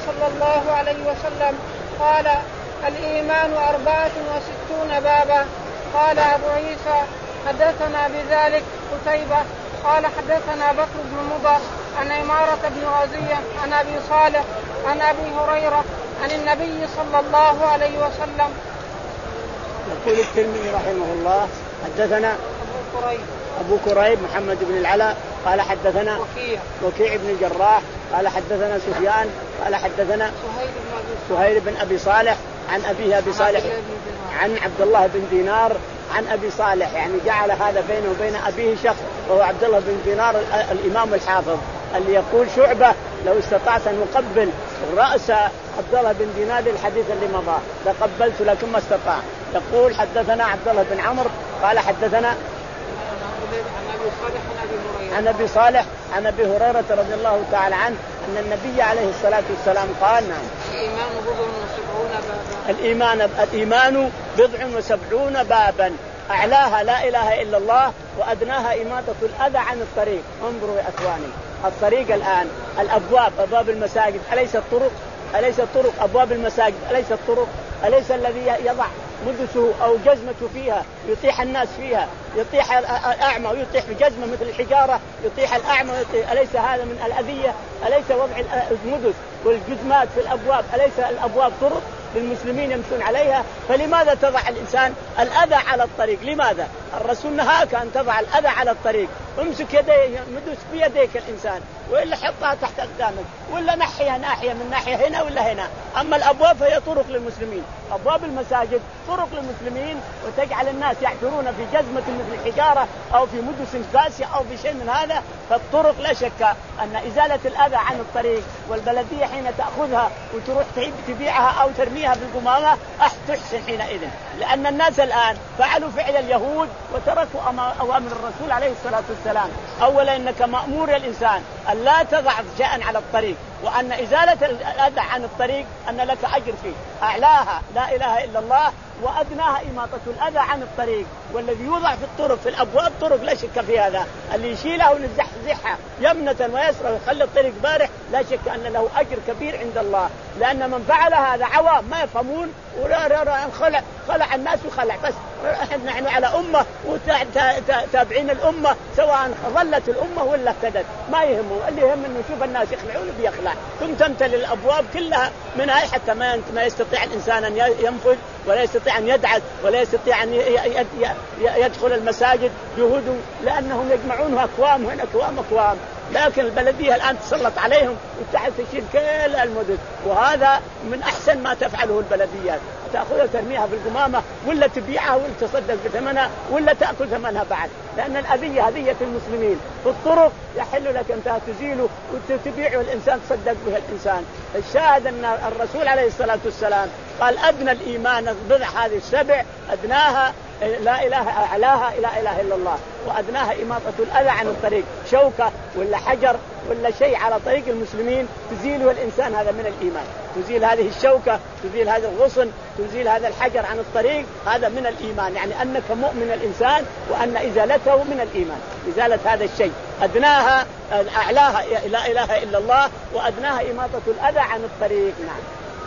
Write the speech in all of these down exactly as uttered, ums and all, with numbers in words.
صلى الله عليه وسلم قال الإيمان أربعة وستون بابا. قال أبو عيسى حدثنا بذلك قتيبة قال حدثنا بكر بن مضر عن عمارة بن غزية عن أبي صالح عن أبي هريرة عن النبي صلى الله عليه وسلم. يقول الترمذي رحمه الله حدثنا أبو كريب أبو كريب محمد بن العلاء قال حدثنا وكيع, وكيع بن الجراح قال حدثنا سفيان قال حدثنا سهيل بن أبي صالح عن أبيه أبي صالح عن عبد الله بن دينار عن أبي صالح، يعني جعل هذا بينه وبين أبيه شخص وهو عبد الله بن دينار الإمام الحافظ اللي يقول شعبة لو استطعت أن أقبل رأس عبد الله بن دينار الحديث اللي مضى لقبلت لكن ما استطاع. يقول حدثنا عبد الله بن عمرو قال حدثنا عن أبي صالح عن أبي هريرة رضي الله تعالى عنه أن النبي عليه الصلاة والسلام قال نعم الإيمان بضع وسبعون بابا الإيمان, الإيمان بضع وسبعون بابا أعلاها لا إله إلا الله وأدناها إماطة الأذى عن الطريق. انظروا يا أخواني الطريق الآن الأبواب أبواب المساجد أليس الطرق أليس الطرق أبواب المساجد أليس الطرق أليس الذي يضع مدسه أو جزمته فيها يطيح الناس فيها يطيح الأعمى ويطيح بجزمة مثل الحجارة يطيح الأعمى ويطيح. أليس هذا من الأذية؟ أليس وضع المدس والجزمات في الأبواب أليس الأبواب طرق للمسلمين يمشون عليها؟ فلماذا تضع الإنسان الأذى على الطريق؟ لماذا؟ الرسول نهاك أن تضع الأذى على الطريق. امسك يديه مدس بيديك الإنسان وإلا حطها تحت أقدامك ولا نحيها ناحية من ناحية هنا ولا هنا. أما الأبواب فهي طرق للمسلمين، أبواب المساجد طرق للمسلمين وتجعل الناس يعثرون في جزمة مثل الحجارة أو في مدس قاسية أو في شيء من هذا. فالطرق لا شك أن إزالة الأذى عن الطريق والبلدية حين تأخذها وتروح تبيعها أو ترميها بالقمامة تحسن حينئذ، لأن الناس الآن فعلوا فعل اليهود وتركوا أوامر الرسول عليه الصلاة والسلام. أولا إنك مأمور الإنسان أن لا تضع شيئا على الطريق، وأن إزالة الأذى عن الطريق أن لك أجر فيه. أعلاها لا إله إلا الله وأدناها إماطة الأذى عن الطريق. والذي يوضع في الطرق في الأبواب طرق لا شك في هذا، اللي يشيلها ونزحزحها يمنة ويسرى ويخلي الطريق بارح لا شك أن له أجر كبير عند الله، لأن من فعل هذا عوام ما يفهمون وخلع خلع الناس وخلع. بس نحن على أمة وتابعين الأمة سواء ظلت الأمة ولا اهتدت ما يهمه، اللي يهم أنه يشوف الناس يخلعون بيخلع. ثم تمتلئ الأبواب كلها من هاي حتى ما يستطيع الإنسان أن ينفذ ولا يستطيع أن يدعس ولا يستطيع أن يدخل المساجد جهود، لأنهم يجمعون أكوام هنا أكوام أكوام. لكن البلدية الآن تسلط عليهم وتحت تشيل كل المدن، وهذا من أحسن ما تفعله البلديات، تأخذها ترميها بالقمامة ولا تبيعها ولا تصدق بثمنها ولا تأكل ثمنها بعد، لأن الأذية هذية المسلمين في الطرق يحل لك أنت تزيله وتبيعه الإنسان تصدق به الإنسان. الشاهد أن الرسول عليه الصلاة والسلام قال أدنى الإيمان بضع هذه السبع أدناها لا إله أعلاها لا إله إلا الله وأدناها إماطة الأذى عن الطريق. شوكة ولا حجر ولا شيء على طريق المسلمين تزيله الإنسان هذا من الإيمان. تزيل هذه الشوكة تزيل هذا الغصن تزيل هذا الحجر عن الطريق هذا من الإيمان، يعني أنك مؤمن الإنسان وأن إزالته من الإيمان. إزالة هذا الشيء أدناها أعلاها لا إله إلا الله وأدناها إماطة الأذى عن الطريق. نعم.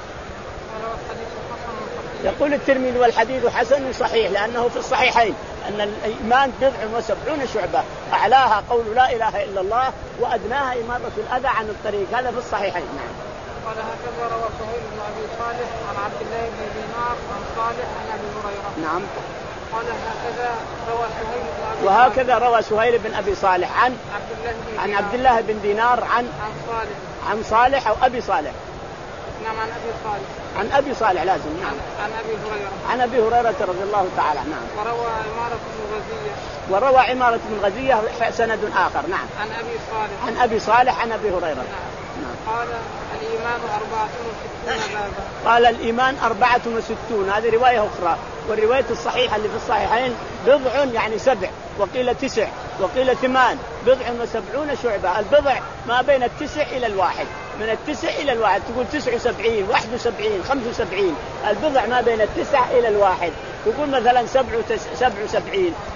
يقول الترمذي والحديث حسن صحيح لأنه في الصحيحين أن الإيمان بضع وسبعون شعبة أعلاها قول لا إله إلا الله وأدناها إماطة الأذى عن الطريق. هذا في الصحيحين. نعم. قال هكذا روى سهيل بن أبي صالح عن عبد الله بن دينار عن صالح عن أبي هريرة. نعم. قال هكذا روى سهيل بن أبي وهكذا روى سهيل بن أبي صالح عن عبد الله بن عن عبد الله بن دينار عن عن صالح عن صالح أو أبي صالح. نعم عن أبي صالح عن أبي صالح لازم. نعم. عن, عن أبي هريرة عن أبي هريرة رضي الله تعالى. نعم. وروى عمارة بن غزية وروى عمارة بن غزية سند آخر. نعم. عن أبي صالح عن أبي صالح عن أبي هريرة. نعم. نعم. قال الإيمان أربعة وستون بابا. قال الإيمان أربعة وستون هذه رواية أخرى، والرواية الصحيحة اللي في الصحيحين بضع يعني سبع وقيل تسع وقيل ثمان بضع وسبعون شعبة. البضع ما بين التسع إلى الواحد، من التسع إلى الواحد تقول تسع وسبعين واحد وسبعين خمس وسبعين. البضع ما بين التسع إلى الواحد. تقول مثلا سبع سبع وسبعين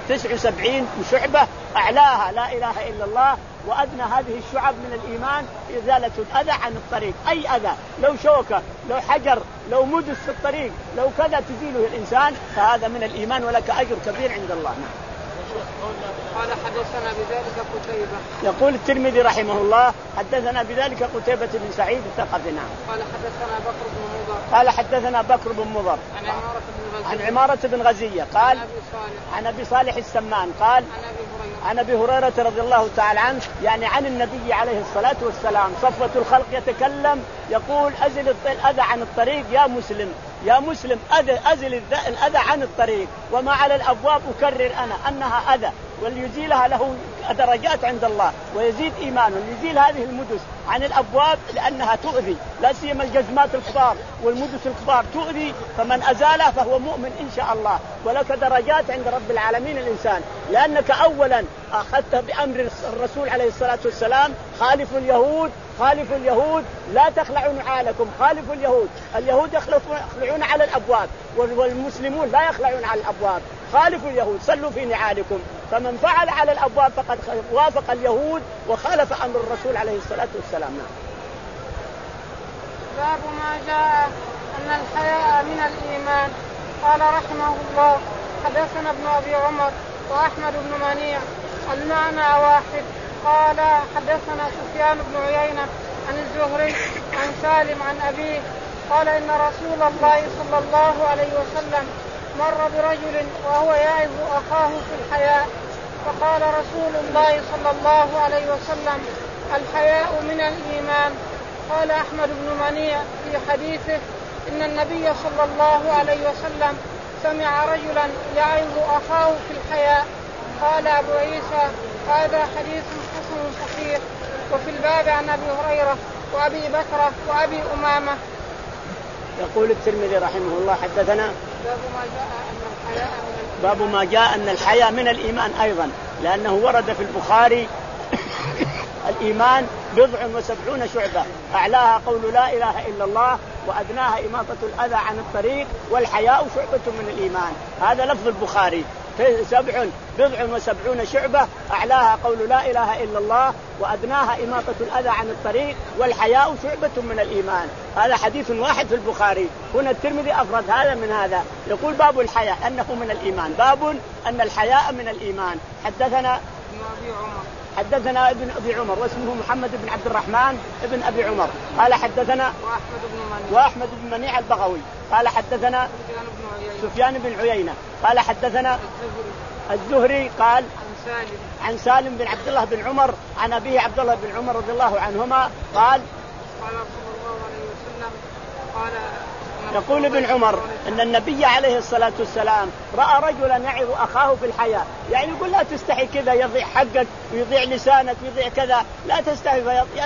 تسع وسبعين شعبة أعلاها لا إله إلا الله، وأدنى هذه الشعب من الإيمان إزالة الأذى عن الطريق. أي أذى، لو شوكة، لو حجر، لو مدس في الطريق، لو كذا تزيله الإنسان، فهذا من الإيمان ولك أجر كبير عند الله. قال حدثنا بذلك قتيبة. يقول الترمذي رحمه الله حدثنا بذلك قتيبة بن سعيد الثقفي. نعم. قال حدثنا بكر بن مضر. قال حدثنا بكر بن مضر عن عمارة بن غزية. عن عمارة بن غزية قال عن أبي صالح. عن أبي صالح السمان قال عن أبي هريرة. عن أبي هريرة رضي الله تعالى عنه، يعني عن النبي عليه الصلاة والسلام، صفوة الخلق يتكلم يقول أزل الأذى عن الطريق يا مسلم، يا مسلم أزل الأذى عن الطريق، وما على الأبواب أكرر أنا أنها أذى، واليزيلها له درجات عند الله ويزيد إيمانه. يزيل هذه المدس عن الأبواب لأنها تؤذي، لا سيما الجزمات الكبار والمدس الكبار تؤذي، فمن أزالها فهو مؤمن إن شاء الله، ولك درجات عند رب العالمين الإنسان، لأنك أولا أخذت بأمر الرسول عليه الصلاة والسلام، خالفوا اليهود، خالفوا اليهود لا تخلعوا نعالكم، خالفوا اليهود، اليهود يخلعون على الأبواب والمسلمون لا يخلعون على الأبواب، خالفوا اليهود صلوا في نعالكم، فمن فعل على الأبواب فقد وافق اليهود وخالف أمر الرسول عليه الصلاة والسلام. باب ما جاء أن الحياء من الإيمان. قال رحمه الله حدثنا ابن أبي عمر وأحمد بن منيع المعنى واحد. قال حدثنا سفيان بن عيينة عن الزهري عن سالم عن أبيه قال إن رسول الله صلى الله عليه وسلم مر برجل وهو يعظ أخاه في الحياء، فقال رسول الله صلى الله عليه وسلم الحياء من الإيمان. قال أحمد بن منيع في حديثه إن النبي صلى الله عليه وسلم سمع رجلا يعظ أخاه في الحياء. قال أبو عيسى هذا حديث حسن صحيح. وفي الباب عن أبي هريرة وأبي بكر وأبي أمامة. يقول الترمذي رحمه الله حدثنا باب ما جاء أن الحياء من باب ما جاء أن الحياء من الإيمان أيضا، لأنه ورد في البخاري الإيمان بضع وسبعون شعبة، أعلاها قول لا إله إلا الله، وأدناها إماطة الأذى عن الطريق، والحياء شعبة من الإيمان. هذا لفظ البخاري، سبع بضع وسبعون شعبة، أعلاها قول لا إله إلا الله، وأدناها إماطة الأذى عن الطريق، والحياء شعبة من الإيمان. هذا حديث واحد في البخاري. هنا الترمذي أفرد هذا من هذا، يقول باب الحياء أنه من الإيمان، باب أن الحياء من الإيمان. حدثنا حدثنا ابن أبي عمر واسمه محمد بن عبد الرحمن ابن أبي عمر قال حدثنا وأحمد بن منيع وأحمد بن منيع البغوي قال حدثنا سفيان بن عيينة قال حدثنا الزهري قال عن سالم عن سالم بن عبد الله بن عمر عن أبيه عبد الله بن عمر رضي الله عنهما قال قال صلى الله عليه وسلم قال يقول ابن عمر أن النبي عليه الصلاة والسلام رأى رجلا يعظ أخاه في الحياة، يعني يقول لا تستحي كذا يضيع حقك ويضيع لسانك ويضيع كذا، لا تستحي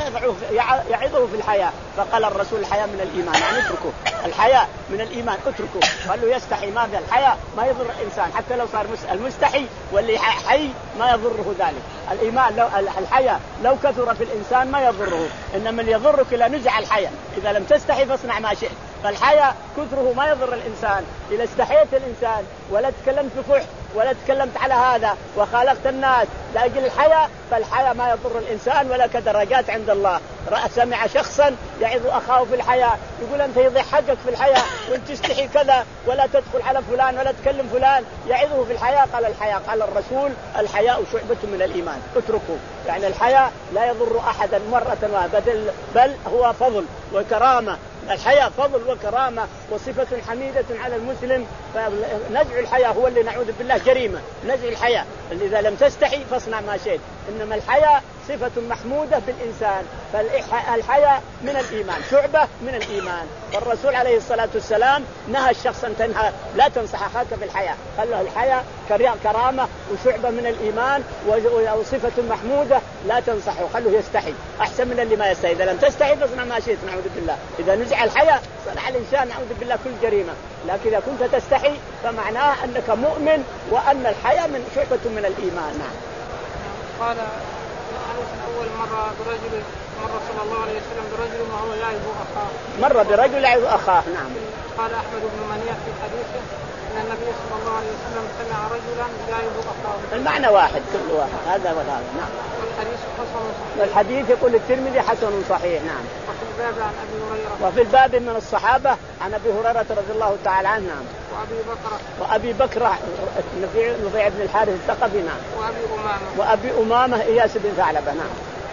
يعظه في الحياة. فقال الرسول الحياة من الإيمان، يعني اتركه، الحياة من الإيمان اتركه. قال له يستحي، ماذا الحياة ما يضر الإنسان حتى لو صار المستحي واللي حي ما يضره ذلك. الإيمان لو الحياة لو كثر في الإنسان ما يضره، إنما اللي يضرك لا نزع الحياة، إذا لم تستحي فاصنع ما شئت. فالحياة كثره ما يضر الإنسان، إذا استحيت الإنسان ولا تكلمت بفحش ولا تكلمت على هذا وخالقت الناس لأجل الحياة، فالحياة ما يضر الإنسان ولا كدرجات عند الله. رأى سمع شخصا يعظ أخاه في الحياة، يقول أنت يضيع حقك في الحياة وانت تستحي كذا ولا تدخل على فلان ولا تكلم فلان، يعظه في الحياة. قال الحياة قال الرسول الحياء شعبة من الإيمان اتركوا، يعني الحياء لا يضر أحدا مرة واحدة، بل هو فضل وكرامة. الحياة فضل وكرامة وصفة حميدة على المسلم. فنزع الحياة هو اللي نعوذ بالله جريمة، نزع الحياة، إذا لم تستحي فاصنع ما شئت. إنما الحياة صفة محمودة بالإنسان، فالحياة من الإيمان شعبة من الإيمان. والرسول عليه الصلاة والسلام نهى الشخص أن تنهى لا تنصح أخاك بالحياة، قال له الحياة كرامة وشعبة من الإيمان وصفة محمودة لا تنصحه، خله يستحي أحسن من اللي ما يستحي. إذا لم تستحي فاصنع ما شئت نعوذ بالله. إذا نزع الحياة صنع الإنسان نعوذ بالله كل جريمة، لكن إذا كنت تستحي فمعناه أنك مؤمن وأن الحياة من شعبة من الإيمان. نعم. قال أول مرة برجل مر صلى الله عليه وسلم برجل وهو يعظ أخاه، مر برجل يعظ أخاه. نعم. قال أحمد بن منيع في حديثه أن النبي صلى الله عليه وسلم سمع رجلا يجاهد أخاه. المعنى واحد كل واحد هذا وهذا. نعم. والحديث حسن صحيح. والحديث يقول الترمذي حسن صحيح. نعم. وفي الباب عن أبي هريرة. وفي الباب من الصحابة عن أبي هريرة رضي الله تعالى عنه. نعم. وأبي بكر. وأبي بكر نفيع بن الحارث الثقفي. نعم. وأبي أمامة. وأبي أمامة إياس بن ثعلبة. نعم.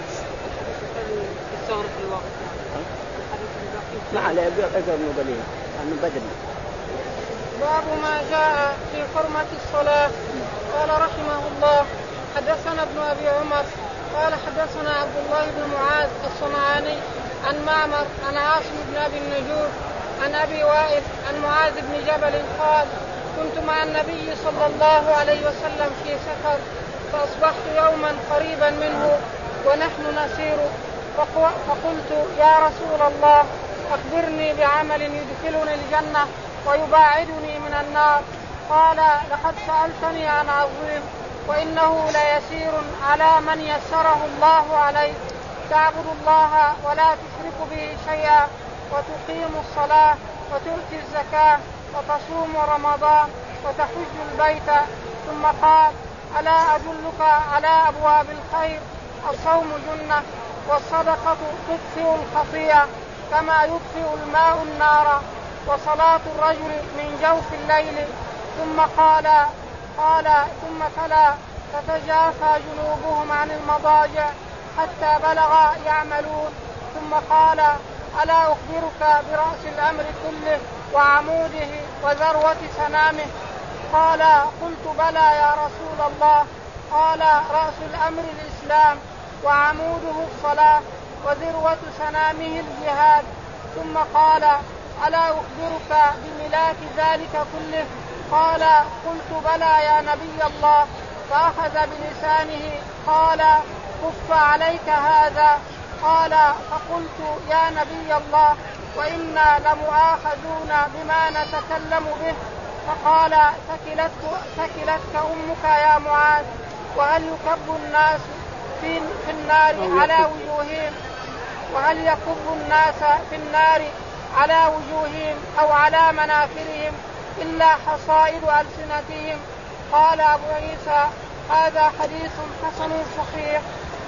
الثور في الوقت. نعم. لا أجر مبلين عن بدر. باب ما جاء في حرمة الصلاة. قال رحمه الله حدثنا ابن أبي عمر قال حدثنا عبد الله بن معاذ الصنعاني عن معمر عن عاصم بن أبي النجود عن أبي وائل عن معاذ بن جبل قال كنت مع النبي صلى الله عليه وسلم في سفر فأصبحت يوما قريبا منه ونحن نسير فقلت يا رسول الله أخبرني بعمل يدخلني الجنة ويباعدني من النار. قال لقد سألتني عن عظيم وإنه ليسير على من يسره الله عليه تعبد الله ولا تشرك به شيئا وتقيم الصلاة وتؤتي الزكاة وتصوم رمضان وتحج البيت. ثم قال ألا أدلك على أبواب الخير الصوم جنة والصدقة تطفئ الخطيئة كما يطفئ الماء النار وصلاة الرجل من جوف الليل. ثم قال قال ثم تلا تتجافى جنوبهم عن المضاجع حتى بلغ يعملون. ثم قال ألا أخبرك برأس الأمر كله وعموده وذروة سنامه. قال قلت بلى يا رسول الله. قال رأس الأمر الإسلام وعموده الصلاة وذروة سنامه الجهاد. ثم قال ألا أخبرك بملاك ذلك كله. قال قلت بلى يا نبي الله. فأخذ بلسانه قال كف عليك هذا. قال فقلت يا نبي الله وإنا لمؤاخذون بما نتكلم به. فقال ثكلتك, ثكلتك أمك يا معاذ. وهل يكب الناس في, في النار على وجوههم وهل يكب الناس في النار على وجوههم أو على مناخرهم إلا حصائد ألسنتهم. قال أبو عيسى هذا حديث حسن صحيح.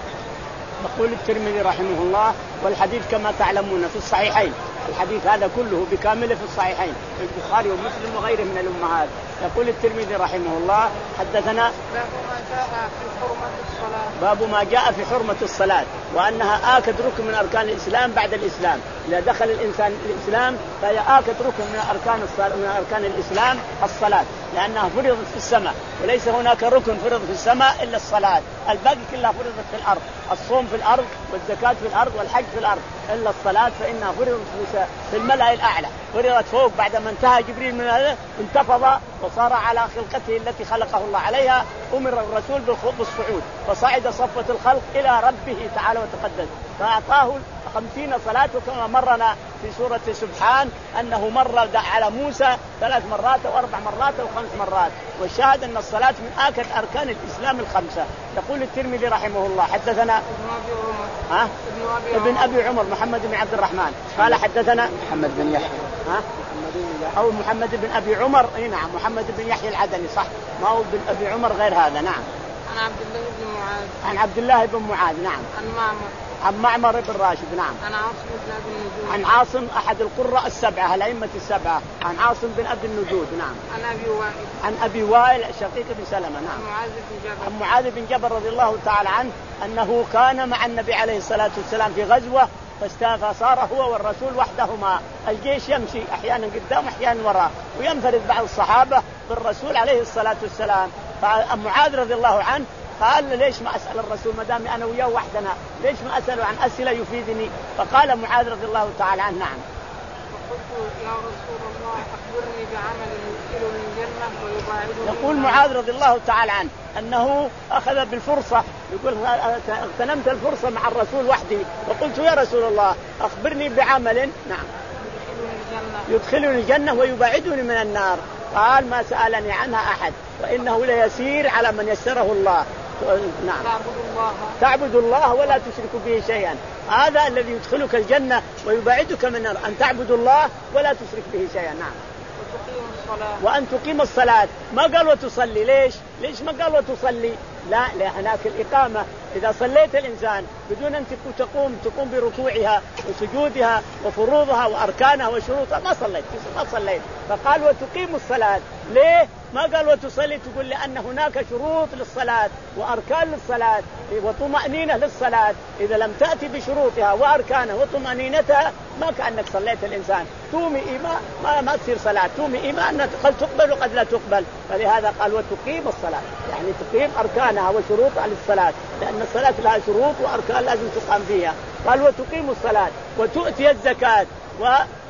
يقول الترمذي رحمه الله والحديث كما تعلمون في الصحيحين. الحديث هذا كله بكامله في الصحيحين في البخاري ومسلم وغيره من الأمهات. يقول الترمذي رحمه الله حدثنا باب ما جاء في حرمة الصلاة. باب ما جاء في حرمة الصلاة وأنها آكد ركن من أركان الإسلام بعد الإسلام. إذا دخل الإنسان الإسلام فهي آكد ركن من أركان الصلاة من أركان الإسلام الصلاة لأنها فرضت في السماء وليس هناك ركن فرض في السماء إلا الصلاة. الباقي كلها فرضت في الأرض. الصوم في الأرض والزكاة في الأرض والحج في الأرض إلا الصلاة فإنها فرضت في الملأ الأعلى. فرضت فوق بعد ما انتهى جبريل من هذا انتفض وصار على خلقته التي خلقه الله عليها. أمر الرسول بالصعود فصعد صفة الخلق إلى ربه تعالى وتقدس فأعطاه خمسين صلاة كما مرنا في سورة سبحان أنه مر على موسى ثلاث مرات أو أربع مرات أو خمس مرات. والشاهد أن الصلاة من آكد أركان الإسلام الخمسة. يقول الترمذي رحمه الله حدثنا ابن أبي عمر. ها؟ ابن أبي عمر محمد بن عبد الرحمن قال حدثنا محمد بن يحيى ها؟ أو محمد بن أبي عمر. أي نعم محمد بن يحيى العدني صح ما هو بن أبي عمر غير هذا. نعم. عن عبد الله بن معاذ. عن عبد الله بن معاذ. نعم. عن معمر. عن معمر بن راشد. نعم. عن عاصم بن أبي النجود. عن عاصم أحد القراء السبعة الأئمة السبعة. عن عاصم بن أبي النجود. نعم. عن أبي وائل. عن أبي وائل شقيق بن سلمة. نعم. عن معاذ بن جبل. عن معاذ بن جبل رضي الله تعالى عنه أنه كان مع النبي عليه الصلاة والسلام في غزوة فصار هو والرسول وحدهما. الجيش يمشي أحيانا قدام أحيانا وراء وينفرد بعض الصحابة بالرسول عليه الصلاة والسلام. فمعاذ رضي الله عنه قال ليش ما أسأل الرسول ما دام أنا وياه وحدنا ليش ما أسأله عن أسئلة يفيدني. فقال معاذ رضي الله تعالى عنه نعم. فقلت يا رسول الله أخبرني بعمل يدخلني الجنة ويباعدني. يقول معاذ رضي الله تعالى عنه أنه أخذ بالفرصة يقول اغتنمت الفرصة مع الرسول وحدي وقلت يا رسول الله أخبرني بعمل نعم يدخلني الجنة ويباعدني من النار. قال ما سألني عنها أحد وإنه ليسير على من يسره الله. نعم. تعبد الله. تعبد الله ولا تشرك به شيئا. هذا الذي يدخلك الجنة ويباعدك من النار أن تعبد الله ولا تشرك به شيئا. نعم. وتقيم وأن تقيم الصلاة. ما قال وتصلي. ليش ليش ما قال وتصلي؟ لا، هناك الإقامة. إذا صليت الإنسان بدون أن تقوم تقوم بركوعها وسجودها وفروضها وأركانها وشروطها ما صليت ما صليت. فقال وتقيم الصلاة. ليه ما قال وتصلي؟ تقول لأن هناك شروط للصلاة وأركان للصلاة وطمأنينة للصلاة. إذا لم تأتي بشروطها وأركانها وطمأنينتها ما كأنك صليت الإنسان. تومي إيمان ما, ما تصير صلاة. تومي إيمان قد تقبل وقد لا تقبل. فلهذا قال وتقيم الصلاة، يعني تقيم أركانها وشروطها للصلاة، لأن الصلاة لها شروط وأركان لازم تقام فيها. قال وتقيم الصلاة وتؤتي الزكاة و...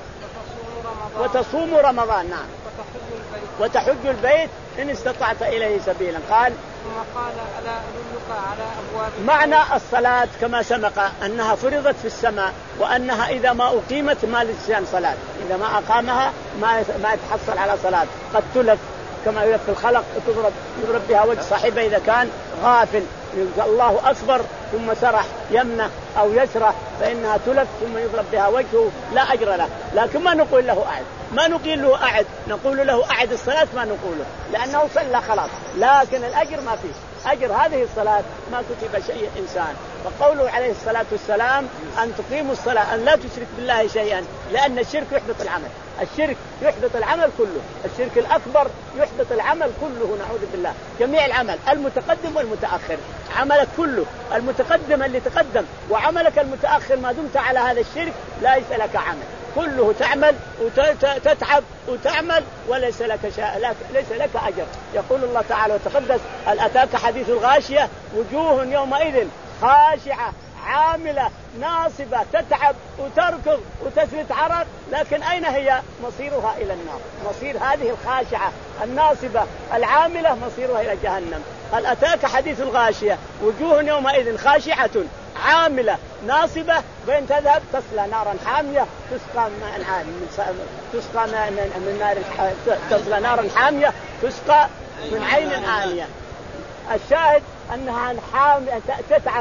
وتصوم رمضان. نعم. وتحج البيت إن استطعت إليه سبيلا. قال ثم قال ألا أدلك على أبواب. معنى الصلاة كما سبق أنها فرضت في السماء، وأنها إذا ما أقيمت ما للإنسان صلاة، إذا ما أقامها ما ما يتحصل على صلاة. قد تلف كما يلف في الخلق وتضرب يضرب بها وجه صاحبه إذا كان غافل. الله أكبر ثم سرح يمنه أو يسره فإنها تلف ثم يضرب بها وجهه لا أجر له. لكن ما نقول له أعد، ما نقول له أعد، نقول له أعد الصلاة ما نقوله لأنه صلى خلاص، لكن الأجر ما فيه. أجر هذه الصلاة ما كتب شيء إنسان. فقوله عليه الصلاة والسلام أن تقيموا الصلاة أن لا تشرك بالله شيئا، لأن الشرك يحبط العمل. الشرك يحبط العمل كله، الشرك الأكبر يحبط العمل كله نعوذ بالله. جميع العمل المتقدم والمتأخر، عملك كله المتقدم اللي تقدم وعملك المتأخر ما دمت على هذا الشرك ليس لك عمل، كله تعمل وتتعب وتعمل وليس لك شيء، ليس لك أجر. يقول الله تعالى وتقدس هل أتاك حديث الغاشية وجوه يومئذ خاشعة عاملة ناصبة تتعب وتركض وتسلت عرق، لكن أين هي؟ مصيرها إلى النار. مصير هذه الخاشعة الناصبة العاملة مصيرها إلى جهنم. هل أتاك حديث الغاشية وجوه يومئذ خاشعة عاملة ناصبة وين تذهب؟ تصلى نارا حامية تسقى من تسقى من نار تصلى نارا حامية تسقى من عين آنية. الشاهد أنها حامية تتعب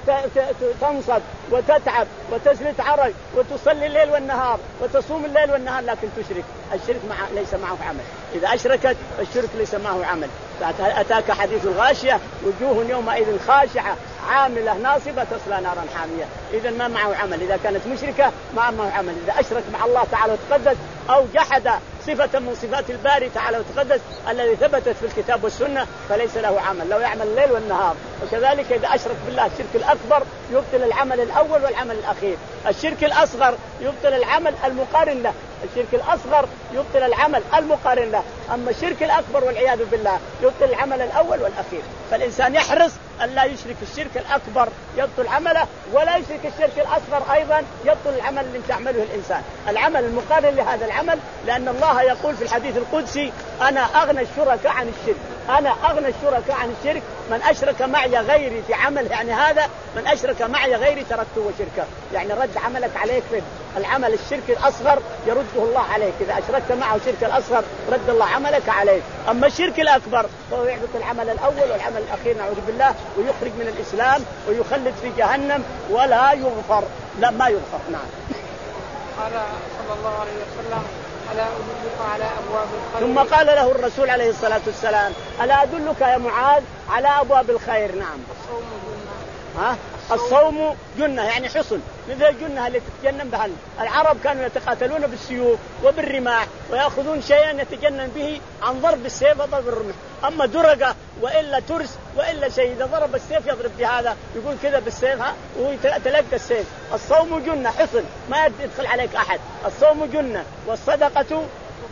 وتنصب وتتعب وتسلت عرق وتصلي الليل والنهار وتصوم الليل والنهار، لكن تشرك. الشرك مع ليس معه عمل. إذا أشركت الشرك ليس معه عمل. أتاك حديث الغاشية وجوه يومئذ خاشعة عاملة ناصبة تصلى نارا حامية. إذا ما معه عمل. إذا كانت مشركة ما معه عمل. إذا أشرك مع الله تعالى وتقدس أو جحد صفة من صفات الباري تعالى وتقدس الذي ثبتت في الكتاب والسنة فليس له عمل، لو يعمل الليل والنهار. وكذلك إذا أشرك بالله الشرك الأكبر يبطل العمل الأول والعمل الأخير. الشرك الأصغر يبطل العمل المقارن له. الشرك الأصغر يبطل العمل المقارن له، أما الشرك الأكبر والعياذ بالله يبطل العمل الأول والأخير. فالإنسان يحرص أن لا يشرك الشرك الأكبر يبطل عمله، ولا يشرك الشرك الأصغر أيضا يبطل العمل اللي تعمله الإنسان، العمل المقارن لهذا العمل. لأن الله يقول في الحديث القدسي أنا أغنى الشركاء عن الشرك، أنا أغنى الشركاء عن الشرك، من أشرك معي غيري في عمل، يعني هذا من أشرك معي غيري تركته وشركه، يعني رد عملك عليك في العمل الشرك الأصغر يرده الله عليك. إذا أشركت معه الشرك الأصغر رد الله عملك عليك. أما الشرك الأكبر فهو يحبط العمل الأول والعمل الأخير نعوذ بالله، ويخرج من الإسلام ويخلد في جهنم ولا يغفر، لا ما يغفر. نعم. قال صلى الله عليه وسلم ألا أدلك على أبواب الخير. ثم قال له الرسول عليه الصلاة والسلام ألا أدلك يا معاذ على أبواب الخير. نعم. الصوم جنة. ها؟ الصوم جنة يعني حصن، مثل الجنة اللي تتجنن بها العرب. كانوا يتقاتلون بالسيوف وبالرماح ويأخذون شيئا يتجنن به عن ضرب السيف وضرب الرمح. أما درقة وإلا ترس وإلا شيء إذا ضرب السيف يضرب بهذا يقول كذا بالسيف ها ويتلقى السيف. الصوم جنة حصن ما يدخل عليك أحد. الصوم جنة. والصدقة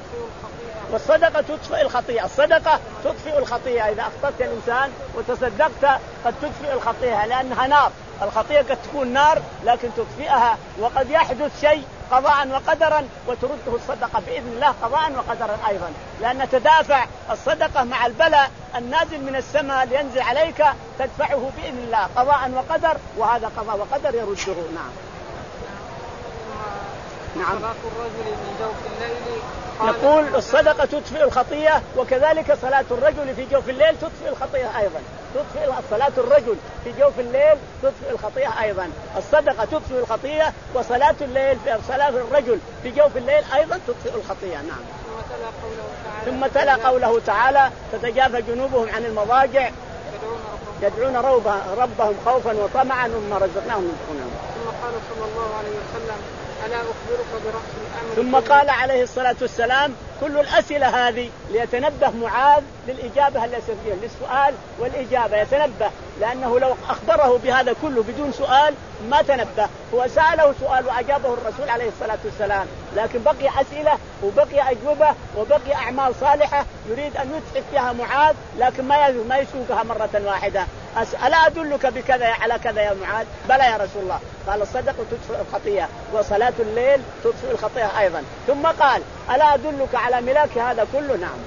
والصدقة تطفئ الخطيئة. الصدقة تطفئ الخطيئة. إذا أخطأت الإنسان وتصدقت قد تطفئ الخطيئة لأنها نار. الخطيئة قد تكون نار لكن تطفئها. وقد يحدث شيء قضاء وقدرا وترده الصدقة بإذن الله قضاء وقدرا أيضا، لأن تدافع الصدقة مع البلاء النازل من السماء لينزل عليك تدفعه بإذن الله قضاء وقدر، وهذا قضاء وقدر يرده. نعم. نعم. صلاة الرجل من جوف الليل. نقول الصدقة تطفئ الخطيئة، وكذلك صلاة الرجل في جوف الليل تطفئ الخطيئة أيضا. تطفئ صلاة الرجل في جوف الليل تطفئ الخطيئة أيضا. الصدقة تطفئ الخطيئة، وصلاة الليل في صلاة الرجل في جوف الليل أيضا تطفئ الخطيئة. نعم. وتلا قوله ثم تلا قوله تعالى تتجافى جنوبهم عن المضاجع يدعون ربهم خوفا وطمعا مما رزقناهم ينفقون. ثم قال صلى الله عليه وسلم ألا أخبرك برأس الأمر. ثم قال عليه الصلاة والسلام كل الأسئلة هذه ليتنبه معاذ للإجابة التي فيها للسؤال والإجابة يتنبه، لأنه لو أخبره بهذا كله بدون سؤال ما تنبه. هو سأله سؤال وأجابه الرسول عليه الصلاة والسلام، لكن بقي أسئلة وبقي أجوبة وبقي أعمال صالحة يريد أن يتحف فيها معاذ، لكن ما ما يسوقها مرة واحدة. ألا أدلك بكذا على كذا يا معاذ؟ بلى يا رسول الله. قال الصدق تطفئ الخطيئة وصلاة الليل تطفئ الخطيئة أيضا. ثم قال ألا أدلك على ملاك هذا كله؟ نعم.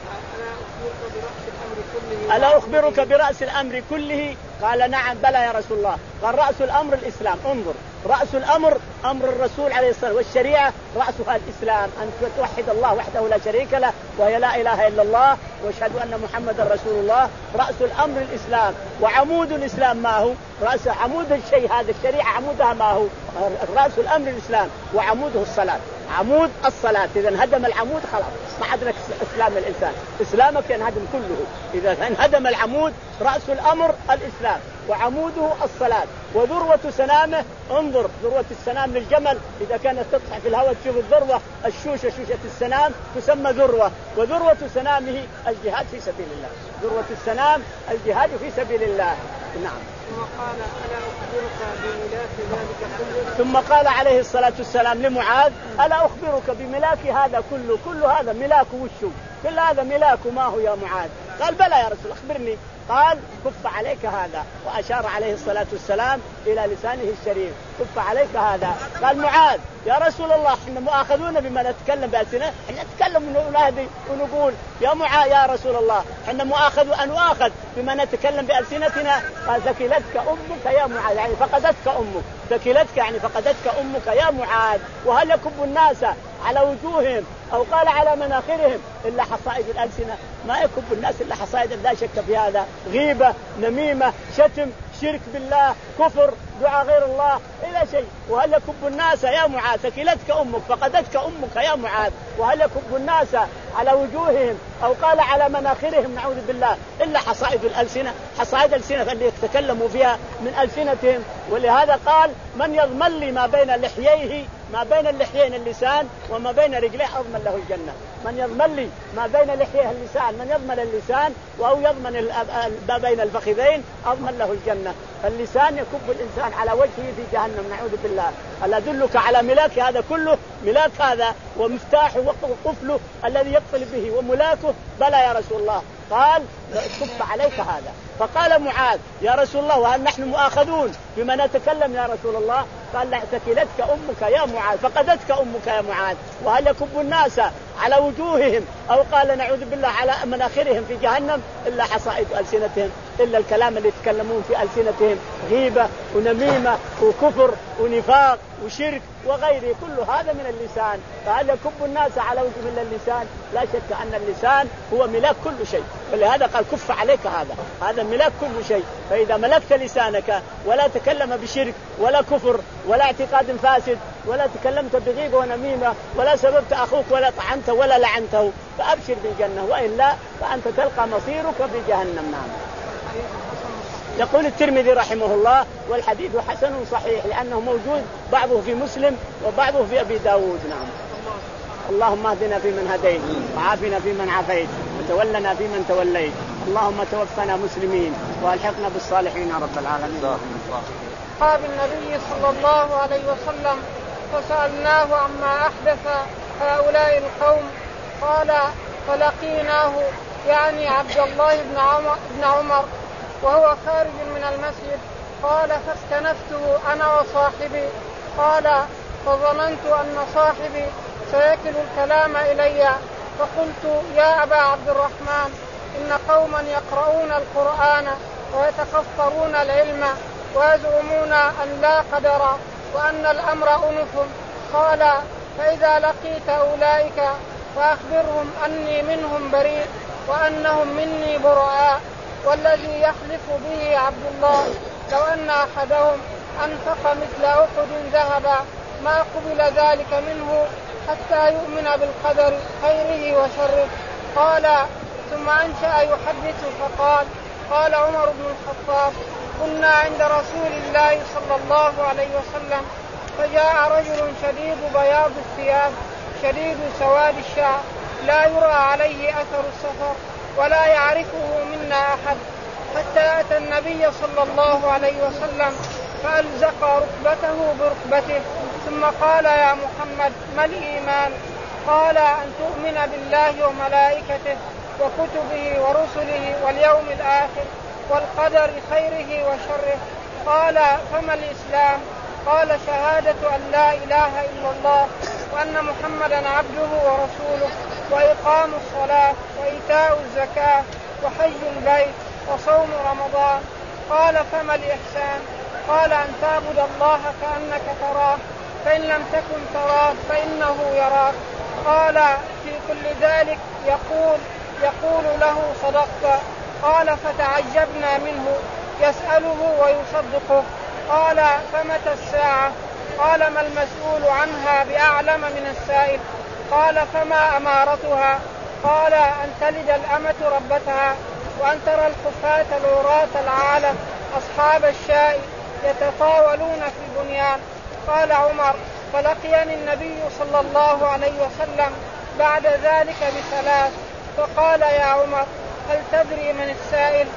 ألا أخبرك برأس الأمر كله؟ قال نعم بلى يا رسول الله. قال رأس الأمر الإسلام. انظر، رأس الأمر أمر الرسول عليه الصلاة والسلام، والشريعة رأسها الإسلام، أن توحد الله وحده لا شريك له وهي لا إله إلا الله واشهد أن محمد رسول الله. رأس الأمر الإسلام. وعمود الإسلام ما هو؟ رأس عمود الشيء هذا الشريعة عمودها ما هو؟ رأس الأمر الإسلام وعموده الصلاة. عمود الصلاة إذا انهدم العمود خلاص ما عاد لك إسلام الإنسان، إسلامك ينهدم كله. إذا انهدم العمود رأس الأمر الإسلام وعموده الصلاة وذروة سنامه. انظر ذروة السنام للجمل إذا كانت تطلع في الهواء تشوف الذروة الشوشة شوشة السنام تسمى ذروة، وذروة سنامه الجهاد في سبيل الله. ذروة السنام الجهاد في سبيل الله. نعم. ثم قال ألا أخبرك بملاك ذلك كله؟ ثم قال عليه الصلاة والسلام لمعاذ ألا أخبرك بملاك هذا كله؟ كل هذا ملاك وشو؟ كل هذا ملاك ما هو يا معاذ؟ قال بلى يا رسول أخبرني. قال كف عليك هذا، وأشار عليه الصلاة والسلام إلى لسانه الشريف كف عليك هذا. قال معاذ يا رسول الله احنا مؤاخذون بما نتكلم بألسنة، احنا نتكلم ونهدي ونقول يا معاذ يا رسول الله احنا مؤاخذ أن نؤاخذ بما نتكلم بألسنتنا. قال ثكلتك أمك يا معاذ، يعني فقدتك أمك. ثكلتك يعني فقدتك أمك يا معاذ. وهل يكب الناس على وجوههم أو قال على مناخرهم إلا حصائد الألسنة؟ ما يكب الناس إلا حصائد، لا شك في هذا. غيبة، نميمة، شتم، شرك بالله، كفر، دعاء غير الله، إلى شيء. وهل يكب الناس يا معاذ ثكلتك أمك فقدتك أمك يا معاذ. وهل يكب الناس على وجوههم أو قال على مناخرهم نعوذ بالله إلا حصائد الألسنة. حصائد الألسنة اللي يتكلموا فيها من ألسنتهم. ولهذا قال من يضمن لي ما بين لحييه، ما بين اللحيين اللسان وما بين رجليه أضمن له الجنة. من يضمن لي ما بين لحيه اللسان، من يضمن اللسان أو يضمن ما بين الفخذين أضمن له الجنة. اللسان يكب الإنسان على وجهه في جهنم نعوذ بالله. ألا أدلك على ملاك هذا كله؟ ملاك هذا ومفتاحه وقفله الذي يقفل به وملاكه. بلى يا رسول الله. قال كف عليك هذا. فقال معاذ يا رسول الله وهل نحن مؤاخذون بما نتكلم يا رسول الله؟ قال لا ثكلتك أمك يا معاذ فقدتك أمك يا معاذ. وهل يكب الناس على وجوههم أو قال نعوذ بالله على مناخرهم في جهنم إلا حصائد ألسنتهم، إلا الكلام اللي يتكلمون في ألسنتهم غيبة ونميمة وكفر ونفاق وشرك وغيره، كل هذا من اللسان. فهل يكب الناس على وجه إلا اللسان؟ لا شك أن اللسان هو ملاك كل شيء. فلهذا قال كف عليك هذا، هذا ملاك كل شيء. فإذا ملكت لسانك ولا تكلم بشرك ولا كفر ولا اعتقاد فاسد ولا تكلمت بغيبة ونميمة ولا سببت أخوك ولا طعنته ولا لعنته فأبشر بالجنة، وإلا فأنت تلقى مصيرك بجهنم. نعم. يقول الترمذي رحمه الله والحديث حسن صحيح لأنه موجود بعضه في مسلم وبعضه في أبي داود. نعم. اللهم اهدنا فيمن هديت وعافنا فيمن عافيت وتولنا فيمن توليت. اللهم توفنا مسلمين والحقنا بالصالحين يا رب العالمين. قال النبي صلى الله عليه وسلم فسألناه عما أحدث هؤلاء القوم قال فلقيناه يعني عبد الله بن عمر, بن عمر وهو خارج من المسجد. قال فاستنفته أنا وصاحبي. قال فظننت أن صاحبي سيكل الكلام إلي فقلت يا أبا عبد الرحمن إن قوما يقرؤون القرآن ويتكفرون العلم ويزعمون أن لا قدر وأن الأمر أنف. قال فإذا لقيت أولئك فأخبرهم أني منهم بريء وأنهم مني براء. والذي يحلف به عبد الله لو أن أحدهم أنفق مثل أحد ذهبا ما قبل ذلك منه حتى يؤمن بالقدر خيره وشره. قال ثم أنشأ يحدث فقال قال عمر بن الخطاب كنا عند رسول الله صلى الله عليه وسلم فجاء رجل شديد بياض الثياب شديد سواد الشعر لا يرى عليه أثر السفر ولا يعرفه منا أحد حتى أتى النبي صلى الله عليه وسلم فألزق ركبته بركبته ثم قال يا محمد ما الإيمان؟ قال أن تؤمن بالله وملائكته وكتبه ورسله واليوم الآخر والقدر خيره وشره. قال فما الإسلام؟ قال شهادة أن لا إله إلا الله وأن محمدا عبده ورسوله وإقام الصلاة وإيتاء الزكاة وحج البيت وصوم رمضان. قال فما الإحسان؟ قال أن تعبد الله كأنك تراه فإن لم تكن تراه فإنه يراك. قال في كل ذلك يقول يقول له صدقت. قال فتعجبنا منه يسأله ويصدقه. قال فمتى الساعة؟ قال ما المسؤول عنها بأعلم من السائل. قال فما أمارتها؟ قال أن تلد الأمة ربتها وأن ترى الحفاة العراة العالة أصحاب الشاء يتطاولون في البنيان. قال عمر فلقيني النبي صلى الله عليه وسلم بعد ذلك بثلاث فقال يا عمر هل تدري من السائل؟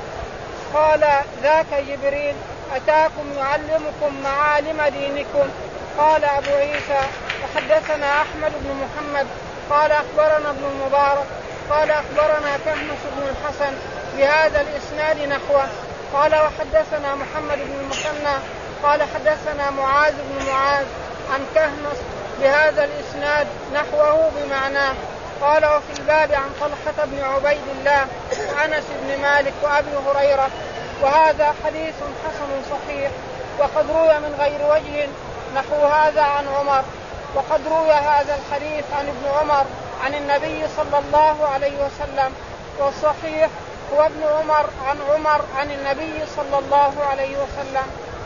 قال ذاك جبريل أتاكم يعلمكم معالم دينكم. قال أبو عيسى وحدثنا أحمد بن محمد قال أخبرنا ابن المبارك قال أخبرنا كهمس بن الحسن بهذا الإسناد نحوه. قال وحدثنا محمد بن المثنى قال حدثنا معاذ بن معاذ عن كهمس بهذا الإسناد نحوه بمعناه. قال وفي الباب عن طلحة بن عبيد الله وأنس بن مالك وأبي هريرة. وهذا حديث حسن صحيح وقد روي من غير وجه نحو هذا عن عمر. وقد روي هذا الحديث عن ابن عمر عن النبي صلى الله عليه وسلم والصحيح هو ابن عمر عن عمر عن النبي صلى الله عليه وسلم.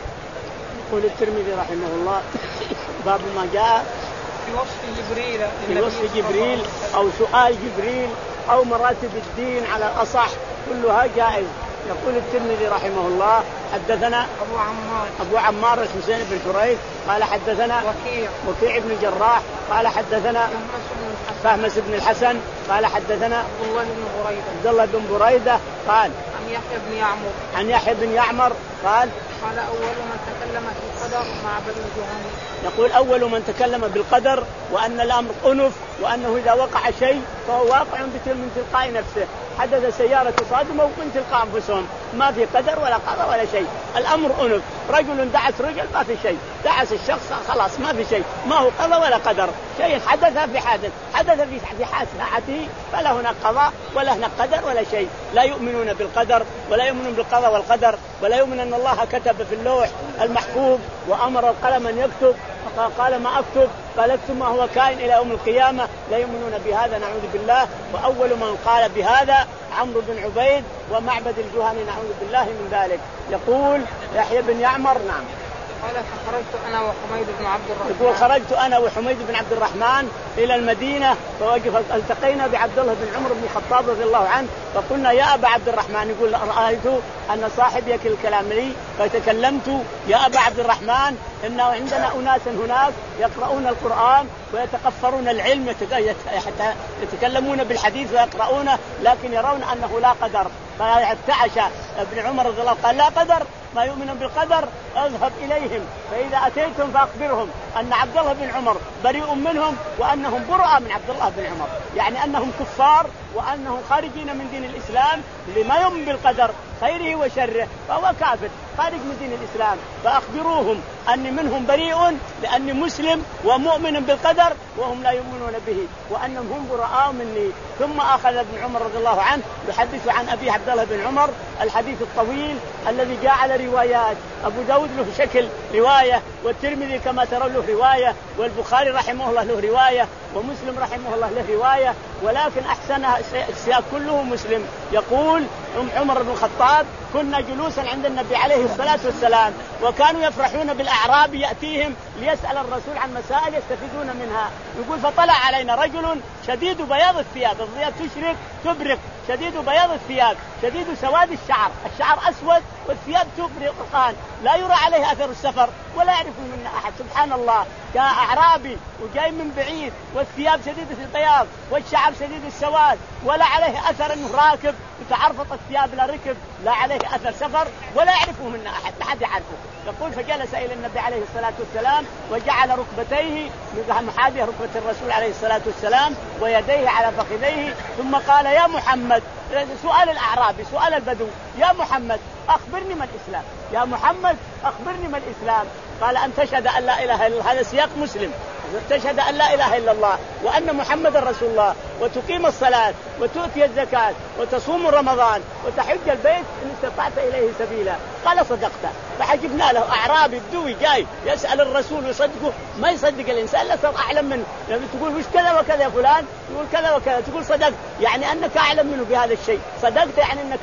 يقول الترمذي رحمه الله باب ما جاء في وصف جبريل في وصف جبريل أو سؤال جبريل أو مراتب الدين على الأصح كلها جائز. يقول الترمذي رحمه الله حدثنا أبو عمار أبو عمار حسين بن شريح قال حدثنا وكيع وكيع بن جراح قال حدثنا فهمس بن الحسن قال حدثنا عبد الله بن بريدة عبد الله بن بريدة قال عن يحيى بن يعمر عن يحيى بن يعمر قال قال أول من تكلم في القدر معبد الجهني. يقول أول من تكلم بالقدر وأن الأمر أنف وأنه إذا وقع شيء فهو واقع من تلقاء نفسه. حدث سيارة تصادمه ومن تلقاء أنفسهم ما في قدر ولا قضاء ولا شيء. الأمر أنف رجل دعس رجل ما في شيء دعس الشخص خلاص ما في شيء ما هو قضاء ولا قدر شيء حدث في حادث حدث في ساعته فلا هناك قضاء ولا هناك قدر ولا شيء. لا يؤمنون بالقدر ولا يؤمنون بالقضاء والقدر ولا يؤمن أن الله كتب في اللوح المحفوظ وأمر القلم أن يكتب فقال ما أكتب قال اكتب ما هو كائن إلى يوم القيامة. لا يؤمنون بهذا نعوذ بالله. وأول من قال بهذا عمرو بن عبيد ومعبد الجهني نعوذ بالله من ذلك. يقول يحيى بن يعمر نعم قال فخرجت أنا وحميد بن عبد الرحمن يقول خرجت أنا وحميد بن عبد الرحمن إلى المدينة فوقف التقينا بعبد الله بن عمر بن الخطاب رضي الله عنه فقلنا يا أبا عبد الرحمن يقول رأيت أن صاحب يكل الكلام لي فتكلمت يا أبا عبد الرحمن إنه عندنا أناسا هناك يقرؤون القرآن ويتقفرون العلم حتى يتكلمون بالحديث ويقرؤونه لكن يرون أنه لا قدر. فارتعش ابن عمر رضي الله قال لا قدر ما يؤمن بالقدر اذهب إليهم فإذا أتيتم فأخبرهم أن عبد الله بن عمر بريء منهم وأنهم برأ من عبد الله بن عمر يعني أنهم كفار وأنهم خارجين من دين الإسلام لما يؤمن بالقدر خيره وشره فهو كافر خارج من دين الإسلام. فأخبروهم أني منهم بريء لأني مسلم ومؤمن بالقدر وهم لا يؤمنون به وأنهم هم براء مني. ثم أخذ ابن عمر رضي الله عنه يحدث عن أبي عبد الله بن عمر الحديث الطويل الذي جاء على روايات. أبو داود له شكل رواية والترمذي كما ترون له رواية والبخاري رحمه الله له رواية ومسلم رحمه الله له رواية ولكن أحسنها السياق كله مسلم. يقول عمر بن الخطاب كنا جلوسا عند النبي عليه الصلاة والسلام وكانوا يفرحون بالأعراب يأتيهم ليسأل الرسول عن مسائل يستفيدون منها يقول فطلع علينا رجل شديد بياض الثياب، الثياب تشرق تبرق، شديد بياض الثياب شديد سواد الشعر، الشعر أسود والثياب تبرقان، لا يرى عليه أثر السفر ولا يعرف منا أحد. سبحان الله، جاء أعرابي وجاي من بعيد والثياب شديدة البياض والشعر شديد السواد ولا عليه أثر أنه راكب، وتعرفط الثياب لا ركب لا عليه أثر سفر ولا يعرفه منا أحد، لا حد يعرفه. يقول فجلس إلى النبي عليه الصلاة والسلام وجعل ركبتيه محاذية ركبة الرسول عليه الصلاة والسلام ويديه على فخذيه، ثم قال يا محمد، سؤال الأعرابي سؤال البدو، يا محمد أخبرني ما الإسلام، يا محمد أخبرني ما الإسلام. قال أن تشهد أن لا إله إلا الله، هذا سياق مسلم، تشهد أن لا إله إلا الله وأن محمد رسول الله، وتقيم الصلاة وتؤتي الزكاة وتصوم رمضان وتحج البيت إن استطعت إليه سبيلا. قال صدقت. فحجبنا له أعرابي بدوي جاي يسأل الرسول ويصدقه، ما يصدق الإنسان لا صار أعلم منه، يعني تقول وش كذا وكذا يا فلان، يقول كذا وكذا، تقول صدقت يعني أنك أعلم منه بهذا الشيء، صدقت يعني أنك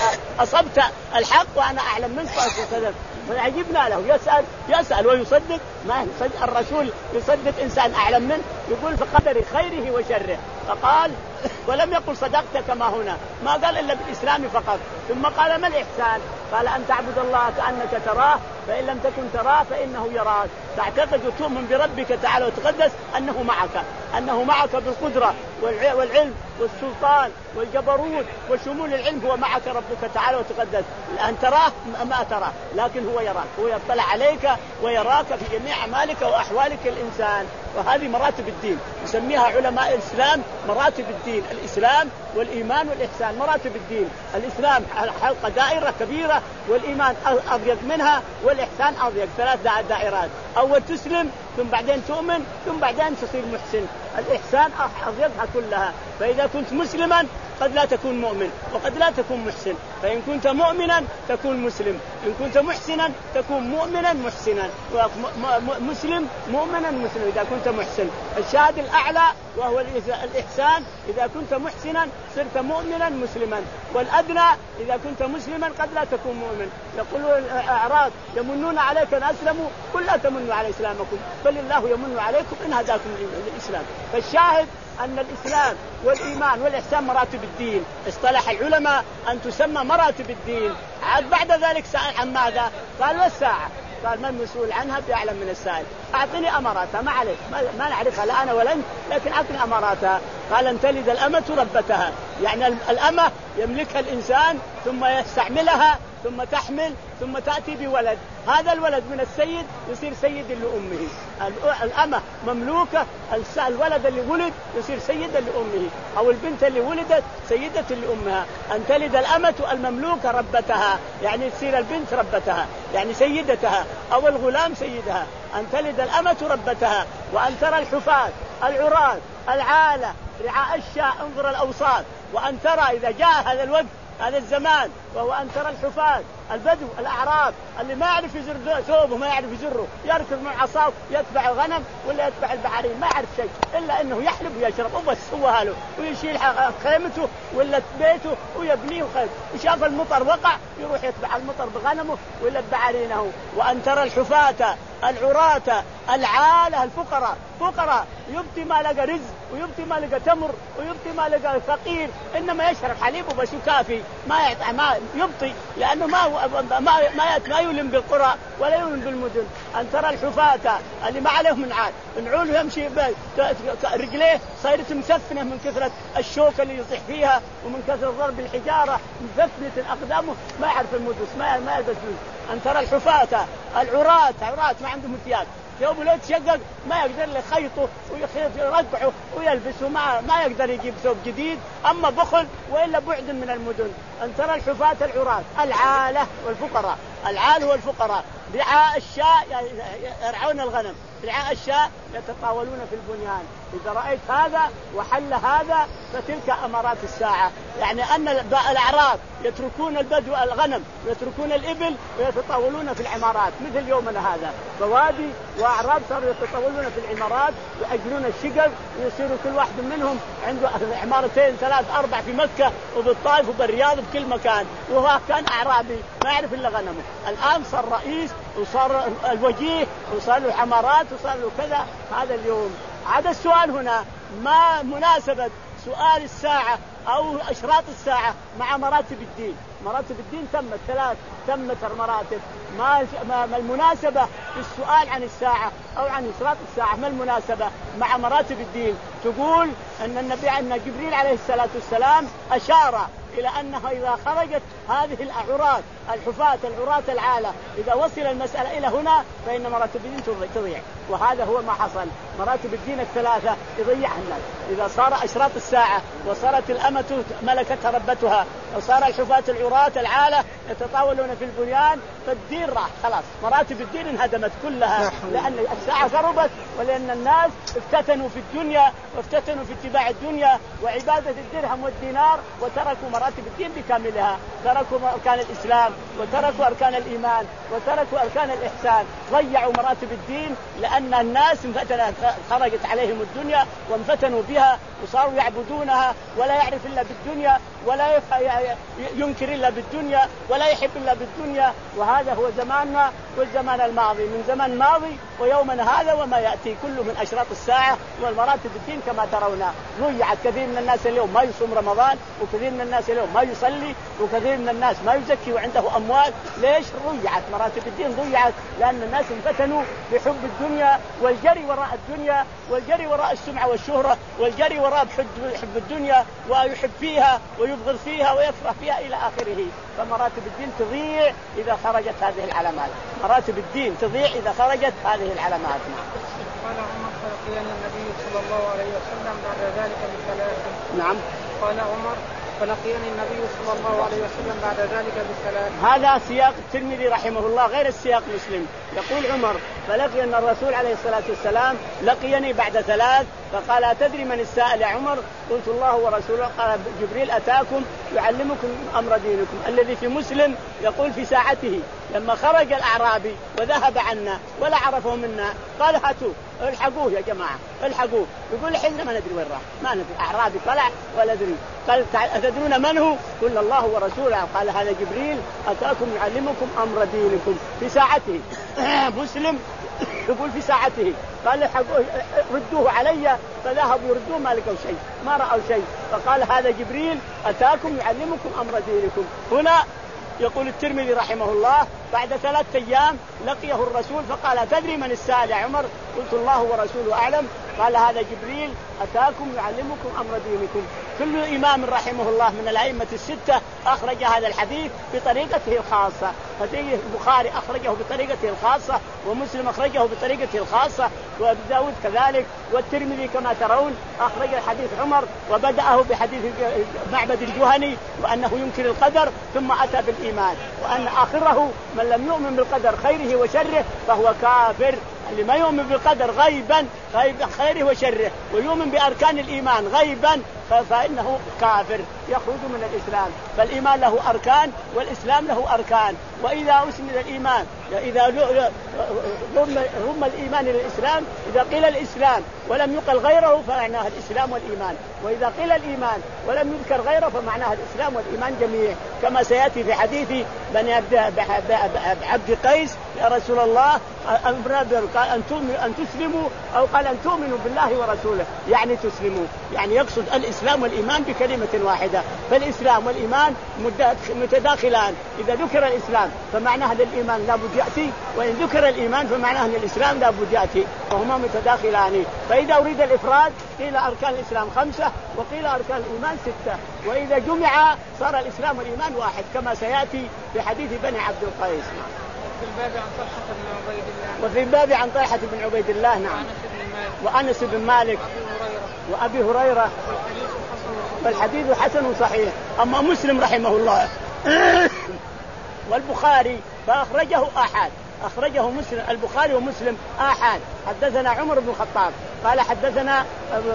أصبت الحق وأنا أعلم منك فصدقت. فعجبنا له يسأل يسأل ويصدق، ما يصدق الرسول يصدق إنسان أعلم منه، يقول فقدر خيره وشره. فقال ولم يقل صدقت كما هنا، ما قال إلا بالإسلام فقط. ثم قال ما الإحسان؟ قال أن تعبد الله كأنك تراه فإن لم تكن تراه فإنه يراك، تعتقد وتؤمن بربك تعالى وتقدس أنه معك، أنه معك بالقدرة والعلم والسلطان والجبروت وشمول العلم، هو معك ربك تعالى وتقدس، أن تراه ما تراه لكن هو يراك، هو يطلع عليك ويراك في جميع أعمالك وأحوالك الإنسان. وهذه مراتب الدين يسميها علماء الإسلام مراتب الدين، الإسلام والإيمان والإحسان مراتب الدين. الإسلام حلقة دائرة كبيرة، والإيمان أضيق منها، والإحسان أضيق، ثلاث دائرات، أول تسلم ثم بعدين تؤمن ثم بعدين تصير محسن. الإحسان أضيقها كلها، فإذا كنت مسلما قد لا تكون مؤمن وقد لا تكون محسن، فإن كنت مؤمنا تكون مسلم، إن كنت محسنا تكون مؤمنا محسنا، مسلم مؤمنا مسلم إذا كنت محسن. الشاهد الأعلى وهو الإحسان، إذا كنت محسنا صرت مؤمنا مسلما، والأدنى إذا كنت مسلما قد لا تكون مؤمن. يقول الأعراب يمنون عليك أن أسلموا، قل لا تمنوا على إسلامكم بل الله يمن عليكم إن هداكم للإسلام. فالشاهد أن الإسلام والإيمان والإحسان مراتب الدين، اصطلح العلماء أن تسمى مراتب الدين. عاد بعد ذلك سأل عن ماذا؟ قال والساعة، قال من مسؤول عنها بأعلم من السائل، أعطني أماراتها، ما عليك ما نعرفها لا أنا ولا أنت، لكن أعطني أماراتها. قال أن تلد الأمة ربتها، يعني الأمة يملكها الإنسان ثم يستعملها ثم تحمل ثم تأتي بولد، هذا الولد من السيد يصير سيد لأمه، الأمة مملوكة، الولد اللي ولد يصير سيدا لأمه، أو البنت اللي ولدت سيدة لأمها. أن تلد الأمة المملوكة ربتها، يعني تصير البنت ربتها يعني سيدتها، أو الغلام سيدها. أن تلد الأمة ربتها، وأن ترى الحفاة العراة العالة رعاء الشاء، انظر الأوصاف. وأن ترى إذا جاء هذا الوقت هذا الزمان، وهو أن ترى الحفاة البدو الأعراب اللي ما يعرف يزر ثوبه ما يعرف يزره، يركض مع عصاه يتبع الغنم ولا يتبع البحرين، ما يعرف شيء إلا أنه يحلب ويشرب وبس، هو هاله، ويشيل خيمته ولا بيته ويبنيه وخيم، وشاف المطر وقع يروح يتبع المطر بغنمه ولا ببحرينه. وأن ترى الحفاة العراة العالة الفقراء، فقراء يبتي ما لقى رزق ويبتي ما لقى تمر ويبتي ما لقى فقير، إنما يشرب حليب وبس يكافي، ما يعطي ما يبطي، لأنه ما ما ما ما يلم بالقرى ولا يلم بالمدن. أن ترى الحفاة اللي ما عليهم من عاد، نعوله يمشي رجليه صارت مسفنة من كثرة الشوك اللي يطيح فيها ومن كثرة ضرب الحجارة، مسفنة أقدامه ما يعرف المدس ما ما يلبس. أن ترى الحفاة العراة عراة ما عندهم ثياب، يوم لو تشقق ما يقدر يخيطه ويخيط يرقعه ويلبسه، ما ما يقدر يجيب ثوب جديد، أما بخل وإلا بعد من المدن. أن ترى الحفاة العراة العالة والفقراء، العال والفقراء رعاء الشاء يرعون الغنم، رعاء الشاء يتطاولون في البنيان. إذا رأيت هذا وحل هذا فتلك أمارات الساعة، يعني أن الأعراب يتركون البدو الغنم ويتركون الإبل ويتطاولون في العمارات، مثل يومنا هذا بوادي وأعراب صاروا يتطاولون في العمارات ويأجرون الشقق، ويصيروا كل واحد منهم عنده عمارتين ثلاث أربع في مكة وبالطائف وبالرياض وبكل مكان، وهو كان أعرابي ما يعرف إلا غنمه. الآن صار رئيس وصار الوجيه وصار له عمارات وصار له كذا. هذا اليوم هذا السؤال هنا ما مناسبة سؤال الساعة أو أشراط الساعة مع مراتب الدين؟ مراتب الدين تمت ثلاث تمت المراتب، ما ما المناسبة في السؤال عن الساعة أو عن أشراط الساعة؟ ما المناسبة مع مراتب الدين؟ تقول أن النبي أن جبريل عليه الصلاة والسلام أشار إلى أنها إذا خرجت هذه العراة الحفاة العراة العالة إذا وصل المسألة إلى هنا فإن مراتب الدين تضيع، وهذا هو ما حصل. مراتب الدين الثلاثة يضيعها الناس إذا صار أشراط الساعة وصارت الأمة ملكتها ربتها وصار الحفاة العراة العالة يتطاولون في البنيان فالدين راح خلاص، مراتب الدين انهدمت كلها لأن الساعة قربت ولأن الناس افتتنوا في الدنيا وافتتنوا في اتباع الدنيا وعبادة الدرهم والدينار وتركوا مراتب الدين بكاملها، تركوا أركان الإسلام وتركوا أركان الإيمان وتركوا أركان الإحسان، ضيعوا مراتب الدين لأن الناس خرجت عليهم الدنيا وانفتنوا بها وصاروا يعبدونها ولا يعرف إلا بالدنيا ولا ينكر إلا بالدنيا ولا يحب إلا بالدنيا. وهذا هو زماننا والزمان الماضي، من زمن ماضي ويومنا هذا وما يأتي كله من أشراط الساعة والمراتب الدين كما ترون. ضيعت كثير من الناس اليوم ما يصوم رمضان، وكثير من الناس اليوم ما يصلي، وكثير من الناس ما يزكي وعنده أموال. ليش ضيعت مراتب الدين؟ ضيعت لأن الناس انفتنوا بحب الدنيا والجري وراء الدنيا والجري وراء السمعة والشهرة والجري وراء حب الدنيا ويحب فيها ويبغض فيها ويكره فيها إلى آخره. فمراتب الدين تضيع إذا خرجت هذه العلامات، مراتب الدين تضيع إذا خرجت هذه العلامات. قال عمر فلقيني النبي صلى الله عليه وسلم بعد ذلك بثلاث. نعم. قال عمر فلقيني النبي صلى الله عليه وسلم بعد ذلك بثلاث. هذا سياق الترمذي رحمه الله غير السياق مسلم. يقول عمر فلقي أن الرسول عليه الصلاة والسلام لقيني بعد ثلاث فقال أتدري من السائل يا عمر؟ قلت الله ورسوله. قال جبريل أتاكم يعلمكم أمر دينكم. الذي في مسلم يقول في ساعته لما خرج الأعرابي وذهب عنا ولا عرفه منا قال هاتوه الحقوه يا جماعة الحقوه. يقول حين ما ندري وين راح، ما ندري أعرابي طلع ولا ندري. قال أتدرون من هو؟ قلنا الله ورسوله. قال هذا جبريل أتاكم يعلمكم أمر دينكم في ساعته. مسلم يقول في ساعته. قال ردوه علي فذهبوا يردوه ما لقوا شيء ما رأوا شيء. فقال هذا جبريل أتاكم يعلمكم أمر دينكم. هنا يقول الترمذي رحمه الله بعد ثلاثة أيام لقيه الرسول فقال تدري من السائل يا عمر؟ قلت الله ورسوله أعلم. قال هذا جبريل أتاكم يعلمكم أمر دينكم. كل إمام رحمه الله من الأئمة الستة أخرج هذا الحديث بطريقته الخاصة. فديه البخاري أخرجه بطريقته الخاصة ومسلم أخرجه بطريقته الخاصة وأبو داود كذلك والترمذي كما ترون أخرج الحديث عمر وبدأه بحديث معبد الجهني وأنه ينكر القدر ثم أتى بالإيمان وأن آخره من لم يؤمن بالقدر خيره وشره فهو كافر. اللي ما يؤمن بالقدر غيبا خيره وشره ويؤمن بأركان الإيمان غيبا فإنه كافر يخرج من الإسلام. فالإيمان له أركان والإسلام له أركان. وإذا أسند الإيمان إذا ضم الإيمان إلى الإسلام إذا قيل الإسلام ولم يقل غيره فمعناه الإسلام والإيمان، وإذا قيل الإيمان ولم يذكر غيره فمعناه الإسلام والإيمان جميع. كما سيأتي في حديث بني عبد قيس يا رسول الله قال أن تسلموا أو قال أن تؤمنوا بالله ورسوله يعني تسلموا، يعني يقصد الإسلام والإيمان بكلمة واحدة. فالإسلام والإيمان متداخلان. إذا ذكر الإسلام فمعناه أن الإيمان لا بد يأتي، وإن ذكر الإيمان فمعناه أن الإسلام لا بد يأتي، وهما متداخلان. فإذا أريد الإفراد قيل أركان الإسلام خمسة وقيل أركان الإيمان ستة، وإذا جمع صار الإسلام والإيمان واحد كما سيأتي في حديث بني عبد القيس. في الباب عن طلحة بن عبيد الله وفي الباب عن طلحة بن عبيد الله نعم وأنس بن مالك وأبي هريرة. فالحديث حسن صحيح. أما مسلم رحمه الله والبخاري فأخرجه أحد أخرجه مسلم البخاري ومسلم آحاد. حدثنا عمر بن الخطاب قال حدثنا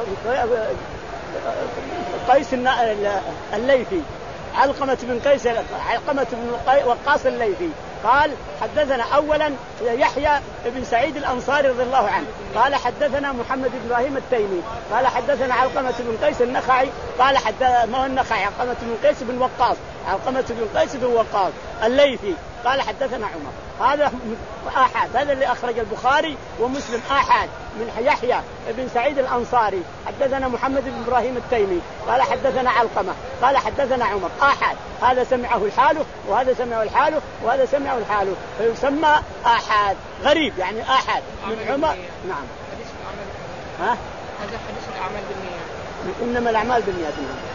قيس الليثي علقمة بن قيس علقمة بن وقاص الليثي قال حدثنا أولا يحيى بن سعيد الأنصاري رضي الله عنه قال حدثنا محمد بن إبراهيم التيمي قال حدثنا علقمة بن قيس النخعي قال حدثنا ما هو النخعي علقمة بن قيس بن وقاص علقمة بن قيس بن وقاص الليثي قال حدثنا عمر. هذا آحاد، هذا اللي أخرج البخاري ومسلم آحاد من يحيى بن سعيد الأنصاري حدثنا محمد بن إبراهيم التيمي قال حدثنا علقمة قال حدثنا عمر. آحاد هذا سمعه الحاله وهذا سمعه الحاله وهذا سمعه الحاله، فيسمى آحاد غريب يعني آحاد من عمر. نعم. ها؟ هذا حديث الأعمال بالنيات. إنما الأعمال بالنيات.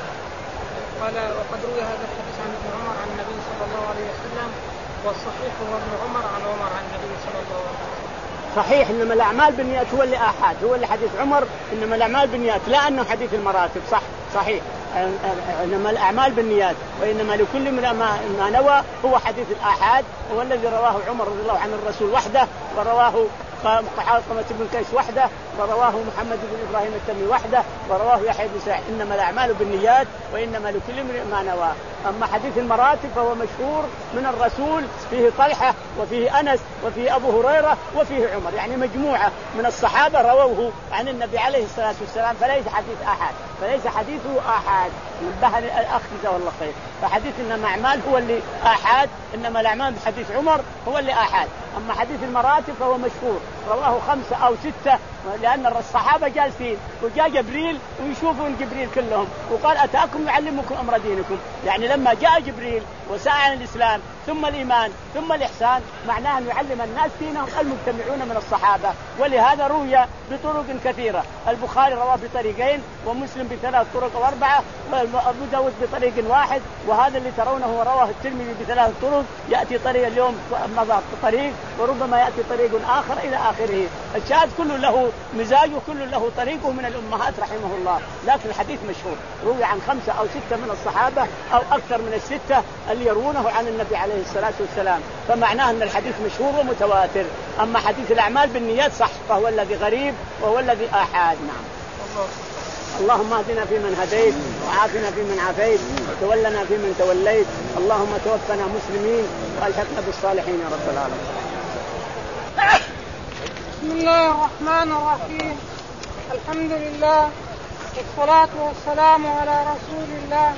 قال وقد روي هذا الحديث عن ابن عمر عن النبي صلى الله عليه وسلم، والصحيح هو ابن عمر عن عمر عن النبي صلى الله عليه وسلم. صحيح إنما الأعمال بالنيات هو اللي آحاد، هو اللي حديث عمر إنما الأعمال بالنيات، لا أنه حديث المراتب. صح صحيح إنما الأعمال بالنيات وإنما لكل من ما نوى، هو حديث الآحاد هو الذي رواه عمر رضي الله عن الرسول وحده، ورواه علقمة بن قيس وحده، ورواه محمد بن إبراهيم التيمي وحده، ورواه يحيى بن سعيد. إنما الأعمال بالنيات وإنما لكل من ما نوى. أما حديث المراتب فهو مشهور من الرسول، فيه طلحة وفيه أنس وفيه أبو هريرة وفيه عمر، يعني مجموعة من الصحابة رووه عن النبي عليه الصلاة والسلام، فليس حديث آحاد، فليس حديثه آحاد. نبه الأخ جزاه الله خير. فحديث إنما أعمال هو اللي آحاد، إنما الأعمال بحديث عمر هو اللي آحاد. أما حديث المراتب فهو مشهور رواه خمسة أو ستة، لأن الصحابة جالسين وجاء جبريل ويشوفون جبريل كلهم وقال أتاكم يعلمكم أمر دينكم. يعني لما جاء جبريل وسأل عن الإسلام ثم الإيمان ثم الإحسان، معناه أن يعلم الناس دينهم المجتمعون من الصحابة. ولهذا روي بطرق كثيرة، البخاري رواه بطريقين ومسلم بثلاث طرق أو أربعة وأبو داود بطريق واحد، وهذا اللي ترونه رواه الترمذي بثلاث طرق، يأتي طريق اليوم مضى طريق وربما يأتي طريق آخر إلى آخره. الشاهد كله له مزاج وكل له طريقه من الأمهات رحمه الله. لكن الحديث مشهور روي عن خمسة أو ستة من الصحابة أو أكثر من الستة اللي يروونه عن النبي عليه الصلاة والسلام، فمعناه أن الحديث مشهور ومتواتر. أما حديث الأعمال بالنيات صح فهو الذي غريب وهو الذي آحاد. نعم. اللهم اهدنا فيمن هديت وعافنا فيمن عافيت وتولنا فيمن توليت، اللهم توفنا مسلمين والحقنا بالصالحين يا رب العالمين. بسم الله الرحمن الرحيم، الحمد لله والصلاة والسلام على رسول الله.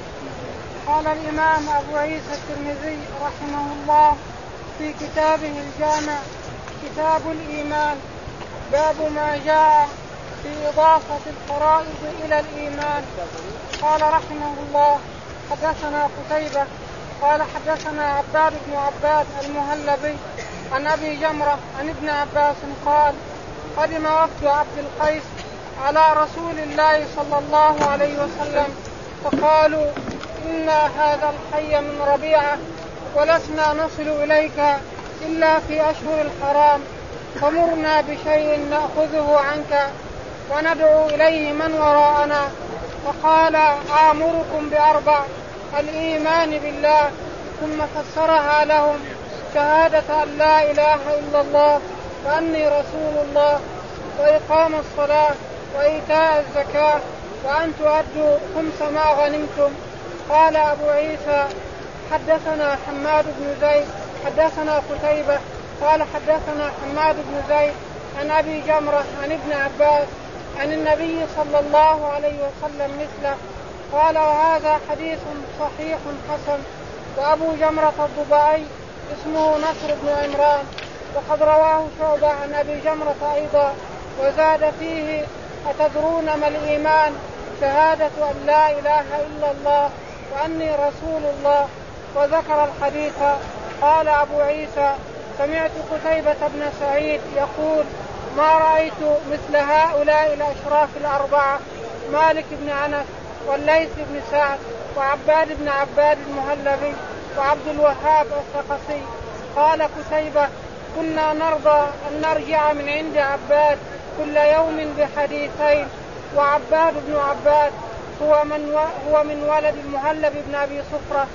قال الإمام أبو عيسى الترمذي رحمه الله في كتابه الجامع كتاب الإيمان، باب ما جاء في إضافة الفرائض إلى الإيمان. قال رحمه الله حدثنا قتيبة قال حدثنا عباد بن عباد المهلبي عن أبي جمرة عن ابن عباس قال قدم وفد عبد القيس على رسول الله صلى الله عليه وسلم فقالوا إنا هذا الحي من ربيعة ولسنا نصل إليك إلا في أشهر الحرام، فمرنا بشيء نأخذه عنك وندعو إليه من وراءنا. فقال آمركم بأربع: الإيمان بالله، ثم فسرها لهم: شهادة أن لا إله إلا الله وأني رسول الله، وإقام الصلاة، وإيتاء الزكاة، وأن تؤدوا خمس ما غنمتم. قال أبو عيسى حدثنا حماد بن زيد حدثنا قتيبة قال حدثنا حماد بن زيد عن أبي جمرة عن ابن عباس عن النبي صلى الله عليه وسلم مثله. قال وهذا حديث صحيح حسن. وأبو جمرة الضبعي اسمه نصر بن عمران، وقد رواه شعبة عن أبي جمرة أيضا، وزاد فيه: أتدرون ما الإيمان؟ شهادة أن لا إله إلا الله وأني رسول الله. وذكر الحديث. قال أبو عيسى سمعت قتيبة بن سعيد يقول: ما رأيت مثل هؤلاء الأشراف الأربعة: مالك بن أنس والليث بن سعد وعباد بن عباد المهلبي وعبد الوهاب الثقفي. قال قتيبة: كنا نرضى أن نرجع من عند عباد كل يوم بحديثين. وعباد بن عباد هو من, هو من ولد المهلب بن أبي صفرة.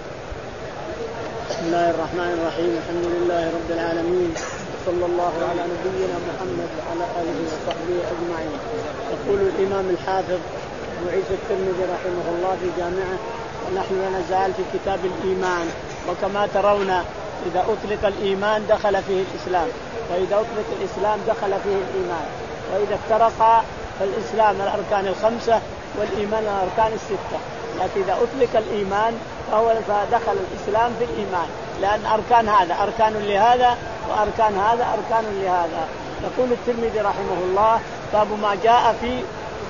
بسم الله الرحمن الرحيم، الحمد لله رب العالمين، صلى الله على نبينا محمد وعلى آله وصحبه أجمعين. يقول الإمام الحافظ أبو عيسى الترمذي رحمه الله في جامعه: ونحن لا نزال في كتاب الإيمان. وكما ترون إذا أطلق الإيمان دخل فيه الإسلام، وإذا أطلق الإسلام دخل فيه الإيمان، وإذا افترق فالإسلام الأركان الخمسة والإيمان الأركان الستة. لكن إذا أطلق الإيمان فهو فدخل الإسلام في الإيمان، لأن أركان هذا أركان لهذا وأركان هذا أركان لهذا. يقول الترمذي رحمه الله: باب ما جاء في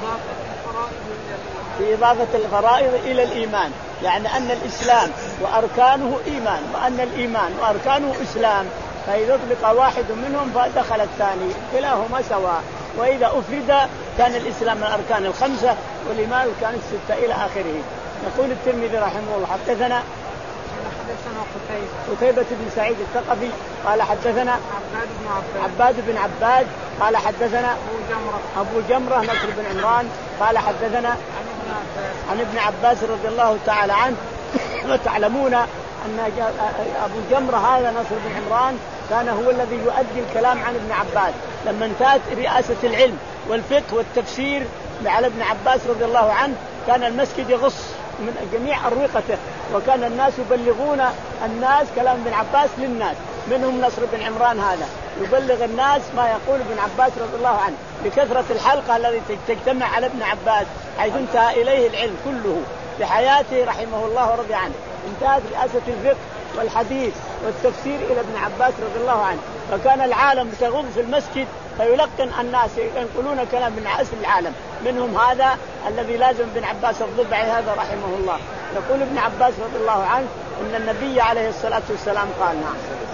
في إضافة الفرائض إلى الإيمان، يعني أن الإسلام وأركانه إيمان، وأن الإيمان وأركانه إسلام، فإذا أطلق واحد منهم فدخل الثاني، كلاهما سواء. وإذا أفرد كان الإسلام الأركان الخمسة والإيمان الأركان الستة إلى آخره. يقول الترمذي رحمه الله: حدثنا حدثنا قتيبة قتيبة بن سعيد الثقفي قال حدثنا عباد بن عباد عباد بن عباد قال حدثنا أبو جمرة أبو جمرة نصر بن عمران قال حدثنا عن ابن عباس رضي الله تعالى عنه. وتعلمون أن أبو جمرة هذا نصر بن عمران كان هو الذي يؤدي الكلام عن ابن عباس لما انتهت رئاسة العلم والفقه والتفسير على ابن عباس رضي الله عنه. كان المسجد يغص من جميع أروقته، وكان الناس يبلغون الناس كلام ابن عباس للناس، منهم نصر بن عمران هذا يبلغ الناس ما يقول ابن عباس رضي الله عنه لكثرة الحلقة التي تجتمع على ابن عباس، حيث انتهى إليه العلم كله بحياته رحمه الله ورضي عنه. انتهت رئاسة الفقه والحديث والتفسير إلى ابن عباس رضي الله عنه، فكان العالم تغض في المسجد فيلقن الناس ينقلون كلام من عاصر العالم، منهم هذا الذي لازم ابن عباس الضبعي هذا رحمه الله. يقول ابن عباس رضي الله عنه إن النبي عليه الصلاة والسلام قال: نعم.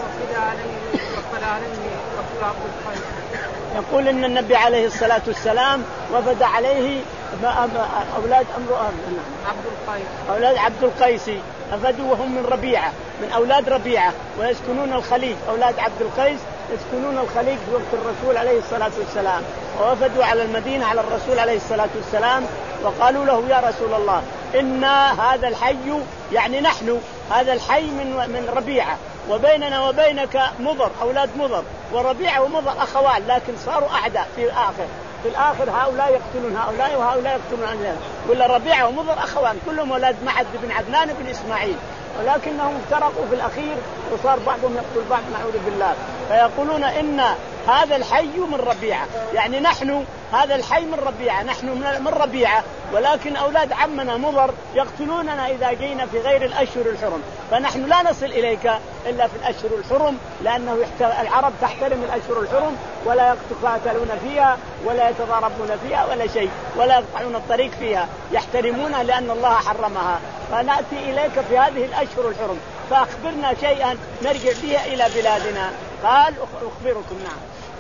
يقول إن النبي عليه الصلاة والسلام وفد عليه أولاد أمر عبد القيس أولاد عبد القيس، أفدوا وهم من ربيعة من أولاد ربيعة، ويسكنون الخليج. أولاد عبد القيس يسكنون الخليج في وقت الرسول عليه الصلاة والسلام، ووفدوا على المدينة على الرسول عليه الصلاة والسلام وقالوا له: يا رسول الله، إن هذا الحي يعني نحن هذا الحي من من ربيعة، وبيننا وبينك مضر أولاد مضر، وربيعة ومضر أخوان، لكن صاروا أعداء في الآخر. في الآخر هؤلاء يقتلون هؤلاء وهؤلاء يقتلون هؤلاء، ولا ربيعة ومضر أخوان كلهم أولاد معد بن عدنان بن إسماعيل، ولكنهم افترقوا في الأخير وصار بعضهم يقتل بعض نعوذ بالله. فيقولون إن هذا الحي من ربيعة، يعني نحن هذا الحي من ربيعة، نحن من ربيعة، ولكن أولاد عمنا مضر يقتلوننا إذا جينا في غير الأشهر الحرم، فنحن لا نصل إليك إلا في الأشهر الحرم، لأنه العرب تحترم الأشهر الحرم ولا يقتلون فيها ولا يتضاربون فيها ولا شيء، ولا يقطعون الطريق فيها، يحترمونها لأن الله حرمها. فنأتي إليك في هذه الأشهر الحرم، فأخبرنا شيئا نرجع بها إلى بلادنا. قال: أخبركم. نعم.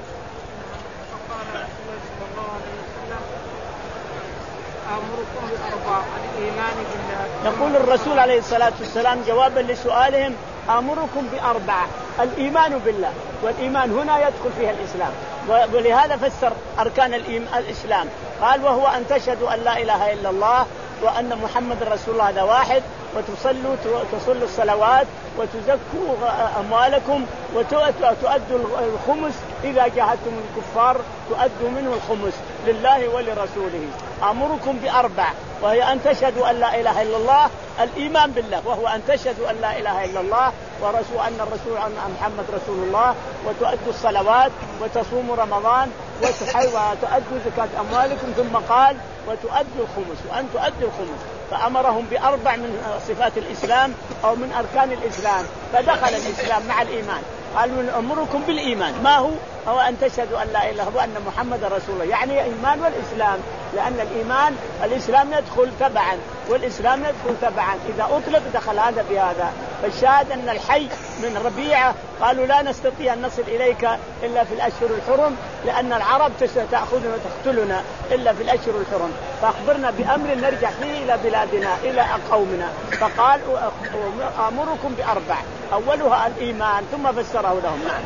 أمركم بأربع: الإيمان بالله. يقول الرسول عليه الصلاة والسلام جوابا لسؤالهم: أمركم بأربعة: الإيمان بالله، والإيمان هنا يدخل فيها الإسلام، ولهذا فسر أركان الإسلام قال: وهو أن تشهدوا أن لا إله إلا الله وأن محمد رسول الله، هذا واحد، وتصلوا تصلوا الصلوات وتزكوا أموالكم وتؤدوا الخمس إذا جاهدتم الكفار، تؤدوا منه الخمس لله ولرسوله. أمركم بأربع، وهي أن تشهدوا أن لا إله إلا الله، الإيمان بالله وهو أن تشهدوا أن لا إله إلا الله ورسول أن الرسول أن محمد رسول الله، وتؤدوا الصلوات وتصوموا رمضان وتؤدوا زكاة أموالكم، ثم قال: وتؤدوا الخمس، وأن تؤدوا الخمس. فأمرهم بأربع من صفات الإسلام أو من أركان الإسلام، فدخل الإسلام مع الإيمان. قالوا: أمركم بالإيمان، ما هو؟ هو أن تشهدوا أن لا إله إلا الله وأن محمد رسول الله، يعني الإيمان والإسلام، لأن الإيمان الإسلام يدخل تبعا والإسلام يدخل تبعا، إذا أطلق دخل هذا بهذا. فالشاهد أن الحي من ربيعة قالوا: لا نستطيع أن نصل إليك إلا في الأشهر الحرم، لأن العرب تأخذنا وتقتلنا إلا في الأشهر الحرم، فأخبرنا بأمر نرجع فيه إلى بلادنا إلى قومنا. فقال: أمركم بأربع، أولها الإيمان، ثم فسره لهم. نعم.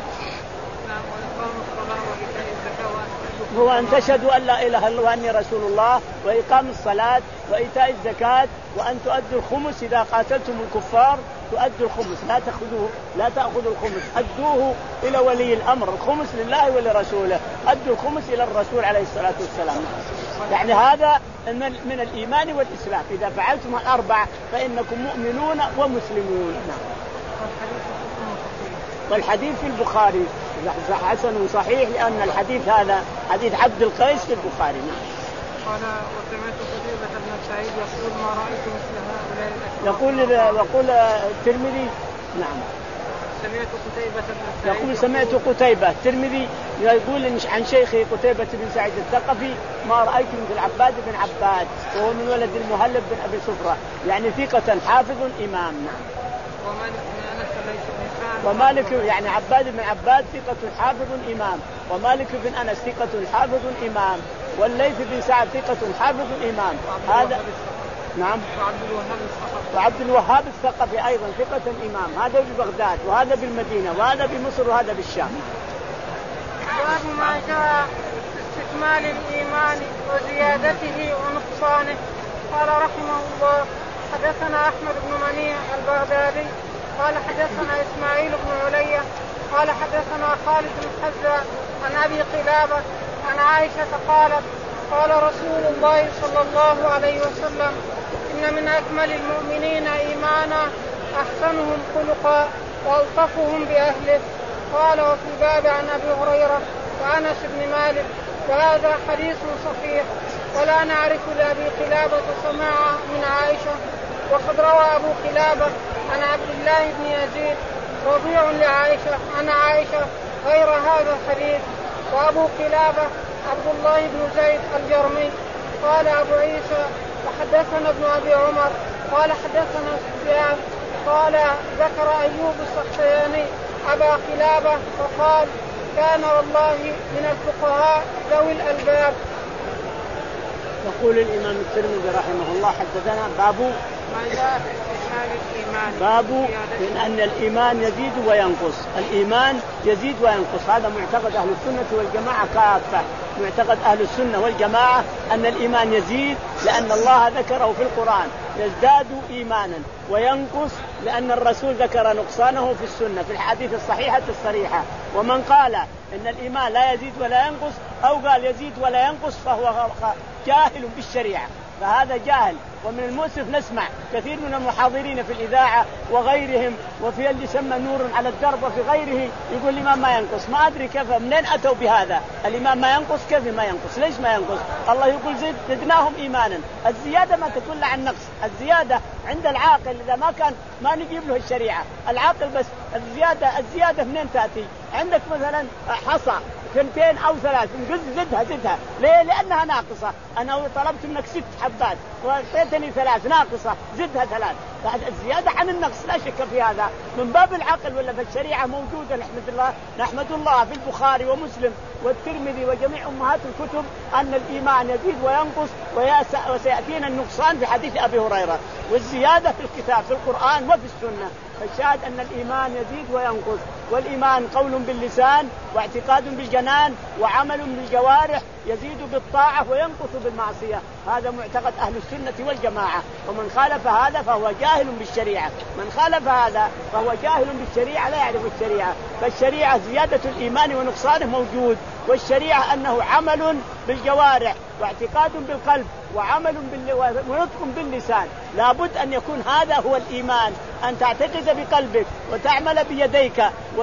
هو أن تشهدوا أن لا إله إلا الله وأني رسول الله، وإقام الصلاة وإيتاء الزكاة، وأن تؤدوا الخمس إذا قاتلتم الكفار، تؤدوا الخمس، لا تأخذوه لا تأخذوا الخمس، أدوه إلى ولي الأمر، الخمس لله ولرسوله، أدوا الخمس إلى الرسول عليه الصلاة والسلام. يعني هذا من, من الإيمان والإسلام، إذا فعلتم الأربع فإنكم مؤمنون ومسلمون. والحديث في البخاري حسن صحيح، لأن الحديث هذا حديث عبد القيس في البخاري. قال وسمعت قتيبة بن سعيد يقول ما رأيت مثل هؤلاء الأشخاص. يقول يقول الترمذي نعم. سمعت قتيبة بن سعيد يقول سمعت قتيبة الترمذي يقول عن شيخه قتيبة بن سعيد الثقفي ما رأيت مثل عباد بن عباد وهو من ولد المهلب بن أبي صفرة يعني ثقة حافظ إمام. نعم. ومالك بن أنس ليس بن سعد. ومالك يعني عباد بن عباد ثقة حافظ إمام ومالك بن أنس ثقة حافظ إمام والليث بن سعد ثقة حافظ إمام. هذا نعم. وعبد الوهاب الثقفي. وعبد الوهاب الثقفي أيضا ثقة إمام هذا ببغداد وهذا بالمدينة وهذا بمصر وهذا بالشام. باب ما جاء استكمال الإيمان وزيادته ونقصانه. قال رحمه الله حدثنا أحمد بن منيع البغدادي قال حدثنا إسماعيل بن علية قال حدثنا خالد بن حذاء عن أبي قلابة عن عائشة قالت قال رسول الله صلى الله عليه وسلم إن من أكمل المؤمنين إيمانا أحسنهم خلقا وألطفهم بأهله. قال وفي الباب عن أبي هريرة وأنس بن مالك وهذا حديث صحيح ولا نعرف لأبي قلابة سماعا من عائشة. وقد روى أبو قلابة عن عبد الله بن يزيد رضيع لعائشة عن عائشة غير هذا الحديث. وأبو قلابة عبد الله بن زيد الجرمي. قال أبو عيسى وحدثنا ابن أبي عمر قال حدثنا سفيان قال ذكر أيوب السختياني أبا قلابة وقال كان والله من الفقهاء ذوي الألباب. يقول الإمام الترمذي رحمه الله حدثنا باب ما جاء في استكمال الإيمان باب من أن الإيمان يزيد وينقص. الإيمان يزيد وينقص هذا معتقد أهل السنة والجماعة كافة. معتقد أهل السنة والجماعة أن الإيمان يزيد لأن الله ذكره في القرآن يزداد إيمانا وينقص لأن الرسول ذكر نقصانه في السنة في الحديث الصحيحة الصريحة. ومن قال إن الإيمان لا يزيد ولا ينقص أو قال يزيد ولا ينقص فهو جاهل بالشريعة فهذا جاهل. ومن المؤسف نسمع كثير من المحاضرين في الإذاعة وغيرهم وفي اللي يسمى نور على الدرب وفي غيره يقول الإمام ما ينقص. ما أدري كيف منين أتوا بهذا الإمام ما ينقص كيف ما ينقص ليش ما ينقص. الله يقول زد زدناهم إيمانا. الزيادة ما تدل عن نقص. الزيادة عند العاقل إذا ما كان ما نجيب له الشريعة العاقل بس الزيادة الزيادة منين تأتي. عندك مثلا حصى ثنتين أو ثلاث نقول زدها زدها ليه لأنها ناقصة. أنا طلبت منك ست حبات وأعطيتني ثلاث ناقصة زدها ثلاث. بعد الزيادة عن النقص لا شك في هذا من باب العقل ولا في الشريعة موجودة. نحمد الله نحمد الله في البخاري ومسلم والترمذي وجميع أمهات الكتب أن الإيمان يزيد وينقص وسيأتينا النقصان في حديث أبي هريرة والزيادة في الكتاب في القرآن وفي السنة. فالشاهد أن الإيمان يزيد وينقص. والإيمان قول باللسان واعتقاد بالجنان وعمل بالجوارح يزيد بالطاعة وينقص بالمعصية. هذا معتقد أهل السنة والجماعة. ومن خالف هذا فهو جاهل بالشريعة. من خالف هذا فهو جاهل بالشريعة لا يعرف الشريعة. فالشريعة زيادة الإيمان ونقصانه موجود. والشريعة أنه عمل بالجوارح واعتقاد بالقلب وعمل ونطق باللسان. لابد أن يكون هذا هو الإيمان أن تعتقد بقلبك وتعمل بيديك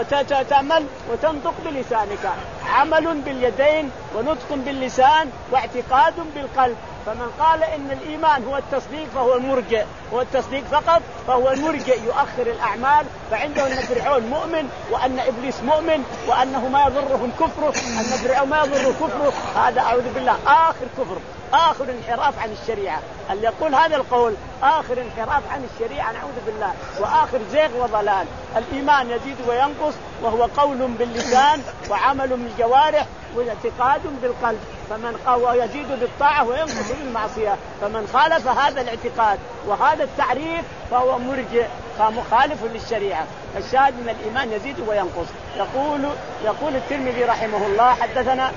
وتعمل وتنطق بلسانك. عمل باليدين ونطق باللسان واعتقاد بالقلب. فمن قال إن الإيمان هو التصديق فهو المرجئ. هو التصديق فقط فهو المرجئ يؤخر الأعمال. فعنده أن فرعون مؤمن وأن إبليس مؤمن وأنه ما يضرهم كفره أن فرعون ما يضره كفره. هذا أعوذ بالله آخر كفر آخر انحراف عن الشريعة. اللي يقول هذا القول آخر انحراف عن الشريعة نعوذ بالله وآخر زيغ وضلال. الإيمان يزيد وينقص وهو قول باللسان وعمل بالجوارح واعتقاد بالقلب. فمن قال يزيد بالطاعة وينقص بالمعصية. فمن خالف هذا الاعتقاد وهذا التعريف فهو مرجئ فمخالف للشريعة. الشاهد من الإيمان يزيد وينقص. يقول يقول الترمذي رحمه الله حدثنا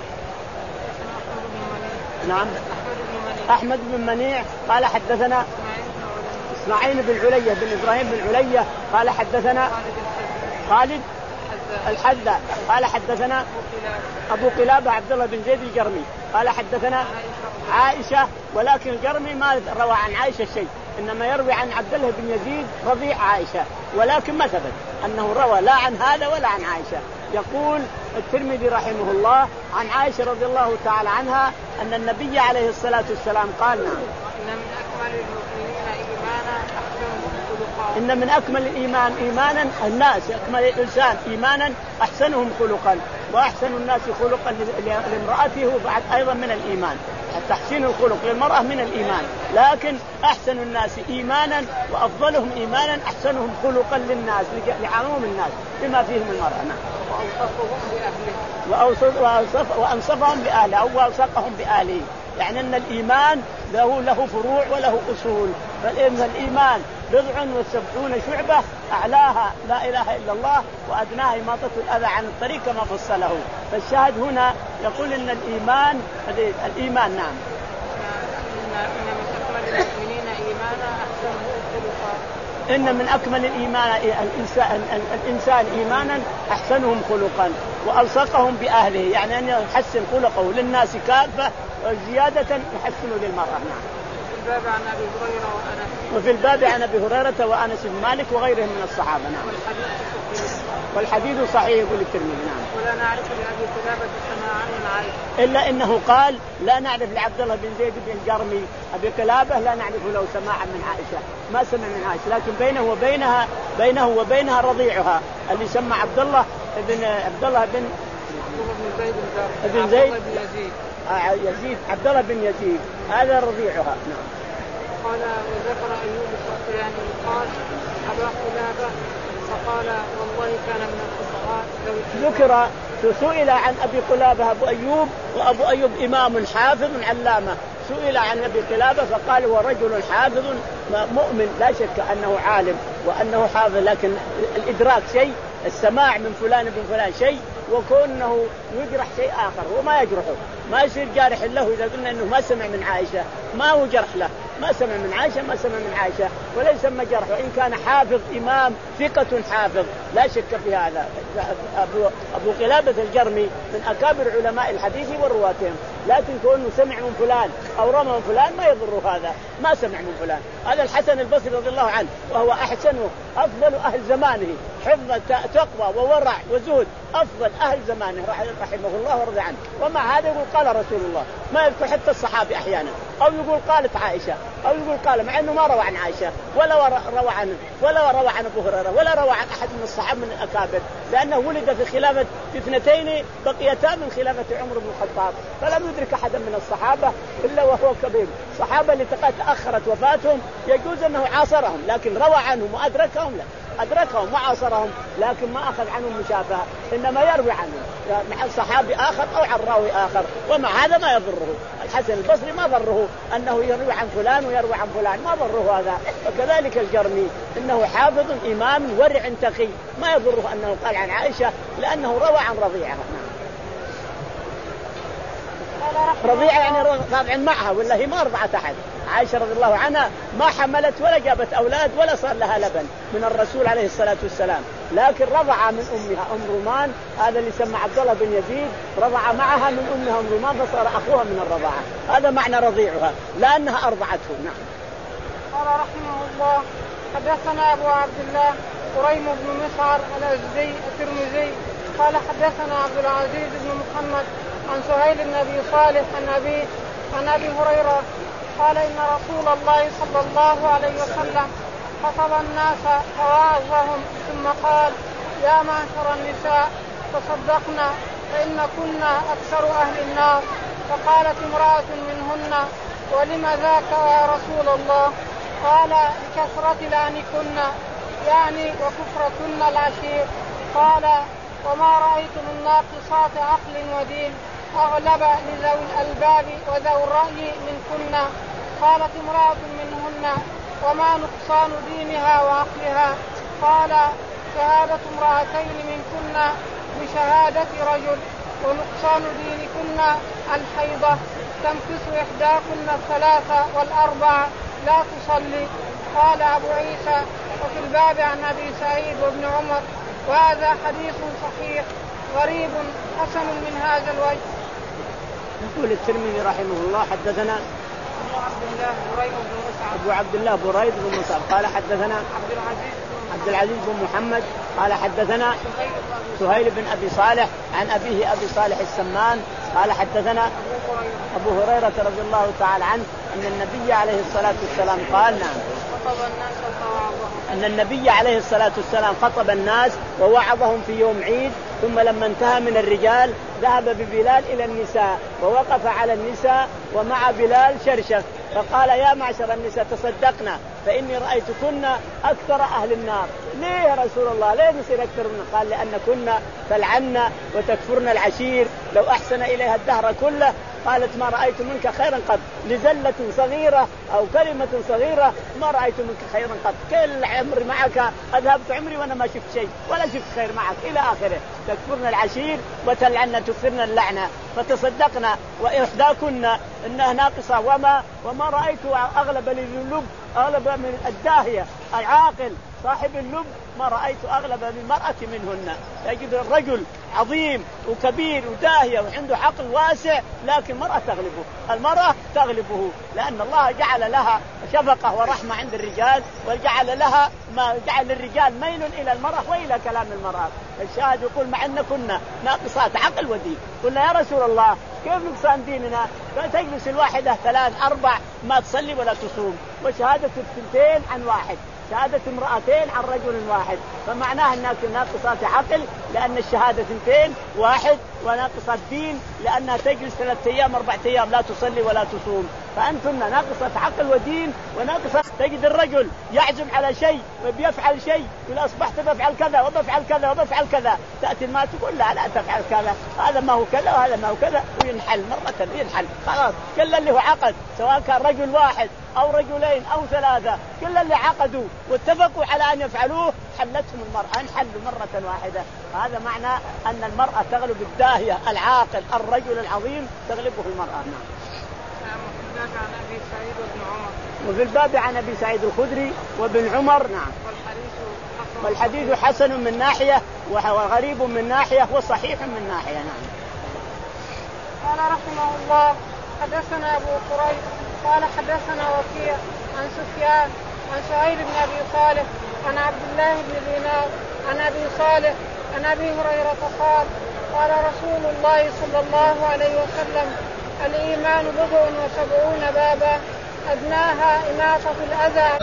نعم أحمد بن منيع قال حدثنا إسماعيل بن علية بن إبراهيم بن علية قال حدثنا خالد الحذاء قال حدثنا أبو قلابة عبد الله بن زيد الجرمي قال حدثنا عائشة ولكن الجرمي ما روى عن عائشة شيء إنما يروي عن عبد الله بن يزيد رضيع عائشة ولكن ما ثبت أنه روى لا عن هذا ولا عن عائشة. يقول الترمذي رحمه الله عن عائشة رضي الله تعالى عنها أن النبي عليه الصلاة والسلام قال: نعم إن من أكمل المؤمنين إيمانا أحسنهم خلقا. إن من أكمل الإيمان إيمانا الناس، أكمل الإنسان إيمانا أحسنهم خلقا، وأحسن الناس خلقا لامرأته بعد أيضا من الإيمان. تحسين الخلق للمرأة من الإيمان، لكن أحسن الناس إيمانا وأفضلهم إيمانا أحسنهم خلقا للناس لعموم الناس بما فيهم المرأة. وأوصف وأنصفهم بأهله أو وألصقهم بأهله، يعني أن الإيمان له له فروع وله أصول. فإن الإيمان بضع وسبعون شعبة، أعلاها لا إله إلا الله وأدناها إماطة الأذى عن الطريق كما فصله. فالشاهد هنا يقول إن الإيمان الإيمان نعم إن من أكمل الإيمان الإنسان, الإنسان إيمانا أحسنهم خلقا وألصقهم بأهله، يعني أن يحسن خلقه للناس كافة وزيادة يحسن للمرأة. نعم. الباب عن أبي هريرة وأنس. وفي الباب عن أبي هريرة وأنس بن مالك وغيرهم من الصحابة. نعم. والحديث صحيح يقول الترمذي. نعم. ولا نعرف لأبي قلابة سماعا من عائشة إلا إنه قال: لا نعرف لعبد الله بن زيد بن جرمي أبي قلابة لا نعرف له سماعا من عائشة، ما سمع من عائشة، لكن بينه وبينها بينه وبينها رضيعها اللي سمى عبد الله بن عبد الله بن بن زيد بن يزيد آه يزيد عبد الله بن يزيد، هذا رضيعها. نعم. قال: وذكر أيوب السختياني قال: أبا قلابة، فقال: والله كان من الفقهاء. ذكر سئل عن أبي قلابة أبو أيوب، وأبو أيوب إمام حافظ علامة، سئل عن أبي قلابة فقال: هو رجل حافظ مؤمن، لا شك أنه عالم وأنه حافظ، لكن الإدراك شيء، السماع من فلان بن فلان شيء، وكونه يجرح شيء آخر، وما يجرحه، ما يصير جارح له إذا قلنا أنه ما سمع من عائشة، ما هو جرح له، ما سمع من عائشة ما سمع من عائشة ولا يسمى جرح، وإن كان حافظ إمام ثقة حافظ لا شك في هذا. أبو, أبو قلابة الجرمي من أكابر علماء الحديث ورواتهم، لكن كونه سمع من فلان أو رمى من فلان ما يضر هذا، ما سمع من فلان. هذا الحسن البصري رضي الله عنه وهو أحسن أفضل أهل زمانه حفظ تقوى وورع وزهد، أفضل أهل زمانه رحمه الله ورضي عنه، ومع هذا يقول قال رسول الله، ما يذكر حتى الصحابي أحيانا، أو يقول قالت عائشة، أو يقول قال، مع أنه ما روى عن عائشة ولا روى عن ولا روى عن أبو هريرة ولا روى عن أحد من الصحابة من الأكابر، لأنه ولد في خلافة في اثنتين بقيتا من خلافة عمر بن الخطاب، فلم يدرك أحدا من الصحابة إلا وهو كبير. الصحابة اللي تأخرت وفاتهم يجوز أنه عاصرهم، لكن روى عنهم وأدركهم لا، أدركهم وعاصرهم لكن ما أخذ عنهم مشافهة، إنما يروي عنهم مع صحابي آخر أو عن راوي آخر، ومع هذا ما يضره. الحسن البصري ما ضره أنه يروي عن فلان ويروي عن فلان، ما ضره هذا. وكذلك الجرمي إنه حافظ إمام ورع تقي، ما يضره أنه قال عن عائشة لأنه روى عن رضيعها. رضيعة يعني رضع معها، ولا هي ما رضعت أحد. عائشة رضي الله عنها ما حملت ولا جابت أولاد ولا صار لها لبن من الرسول عليه الصلاة والسلام، لكن رضع من أمها أم رومان، هذا اللي سمى عبد الله بن يزيد، رضع معها من أمها أم رومان فصار أخوها من الرضاعة، هذا معنى رضيعها، لأنها أرضعته. نعم. قال رحمه الله: حدثنا أبو عبد الله قريم بن مسعر الأزدي الترمذي قال حدثنا عبد العزيز بن محمد عن سهيل بن أبي صالح عن أبي عن أبي هريرة قال: إن رسول الله صلى الله عليه وسلم خطب الناس فوعظهم ثم قال: يا معشر النساء تصدقنا فإن كنا أكثر أهل النار. فقالت امرأة منهن: ولم ذاك يا رسول الله؟ قال: لكثرة لعنكن، يعني وكفركن العشير. قال: وما رأيت من ناقصات عقل ودين أغلب لذوي الألباب وذوي الرأي منكن. قالت امرأة منهن: وما نقصان دينها وعقلها؟ قال: شهادة امرأتين منكن بشهادة رجل، ونقصان دينكن الحيضة، تمكث إحداكن الثلاثة والأربع لا تصلي. قال أبو عيسى: وفي الباب عن أبي سعيد وابن عمر، وهذا حديث صحيح غريب حسن من هذا الوجه. يقول الترمذي رحمه الله: حدثنا أبو عبد الله بريد بن مسعر أبو عبد الله بريد بن مسعر قال حدثنا عبد العزيز عبد العزيز بن محمد قال حدثنا سهيل بن أبي صالح عن أبيه أبي صالح السمان قال حدثنا أبو هريرة رضي الله تعالى عنه أن النبي عليه الصلاة والسلام قال نعم أن النبي عليه الصلاة والسلام خطب الناس ووعظهم في يوم عيد، ثم لما انتهى من الرجال ذهب ببلال إلى النساء ووقف على النساء ومع بلال شرشف فقال يا معشر النساء تصدقنا فإني رأيتكن أكثر أهل النار. ليه يا رسول الله ليه نصير أكثر منه؟ قال لأن كنا تلعنا وتكفرن العشير لو أحسن إليها الدهر كله. قالت ما رأيت منك خيرا قط، لزلة صغيرة أو كلمة صغيرة ما رأيت منك خيرا قط، كل عمري معك أذهبت عمري وأنا ما شفت شيء ولا شفت خير معك إلى آخره. تكفرن العشير وتلعن تكفرن اللعنة فتصدقنا وإحداكن إنها ناقصة وما وما رأيت أغلب لللب أغلب من الداهية العاقل صاحب اللب ما رأيت أغلب للمرأة منهن. تجد الرجل عظيم وكبير وداهية وعنده عقل واسع لكن المرأة تغلبه، المرأة تغلبه لأن الله جعل لها شفقة ورحمة عند الرجال وجعل لها ما جعل الرجال ميل إلى المرأة وإلى كلام المرأة. الشاهد يقول مع أن كنا ناقصات عقل ودين. قلنا يا رسول الله كيف نقصان ديننا؟ تجلس الواحدة ثلاث أربع ما تصلي ولا تصوم، وشهادة الثنتين عن واحد، شهادة امرأتين عن رجل واحد، فمعناها أنها ناقصات عقل لأن الشهادة اثنتين واحد، وناقصات دين لأنها تجلس ثلاثة أيام أربعة أيام لا تصلي ولا تصوم. فأنتم ناقصة عقل ودين وناقصة. تجد الرجل يعزم على شيء وبيفعل شيء يقول أصبحت بفعل كذا وبفعل كذا وبفعل كذا، تأتي المرأة تقول لا لا تفعل كذا، هذا ما هو كذا وهذا ما هو كذا، وينحل مرة ينحل خلاص. كل اللي هو عقد سواء كان رجل واحد أو رجلين أو ثلاثة كل اللي عقدوا واتفقوا على أن يفعلوه حلتهم المرأة انحلوا مرة واحدة. هذا معنى أن المرأة تغلب الداهية العاقل الرجل العظيم تغلبه المرأة. عن أبي سعيد وابن عمر. وفي الباب عن أبي سعيد الخدري وابن عمر. نعم. والحديث حسن من ناحية وغريب من ناحية وصحيح من ناحية. نعم. قال رحمه الله حدثنا أبو قريب قال حدثنا وكيع عن سفيان عن سهيل بن أبي صالح عن عبد الله بن دينار عن أبي صالح عن أبي هريرة قال قال رسول الله صلى الله عليه وسلم الإيمان بضع وسبعون بابا أدناها إماطة الأذى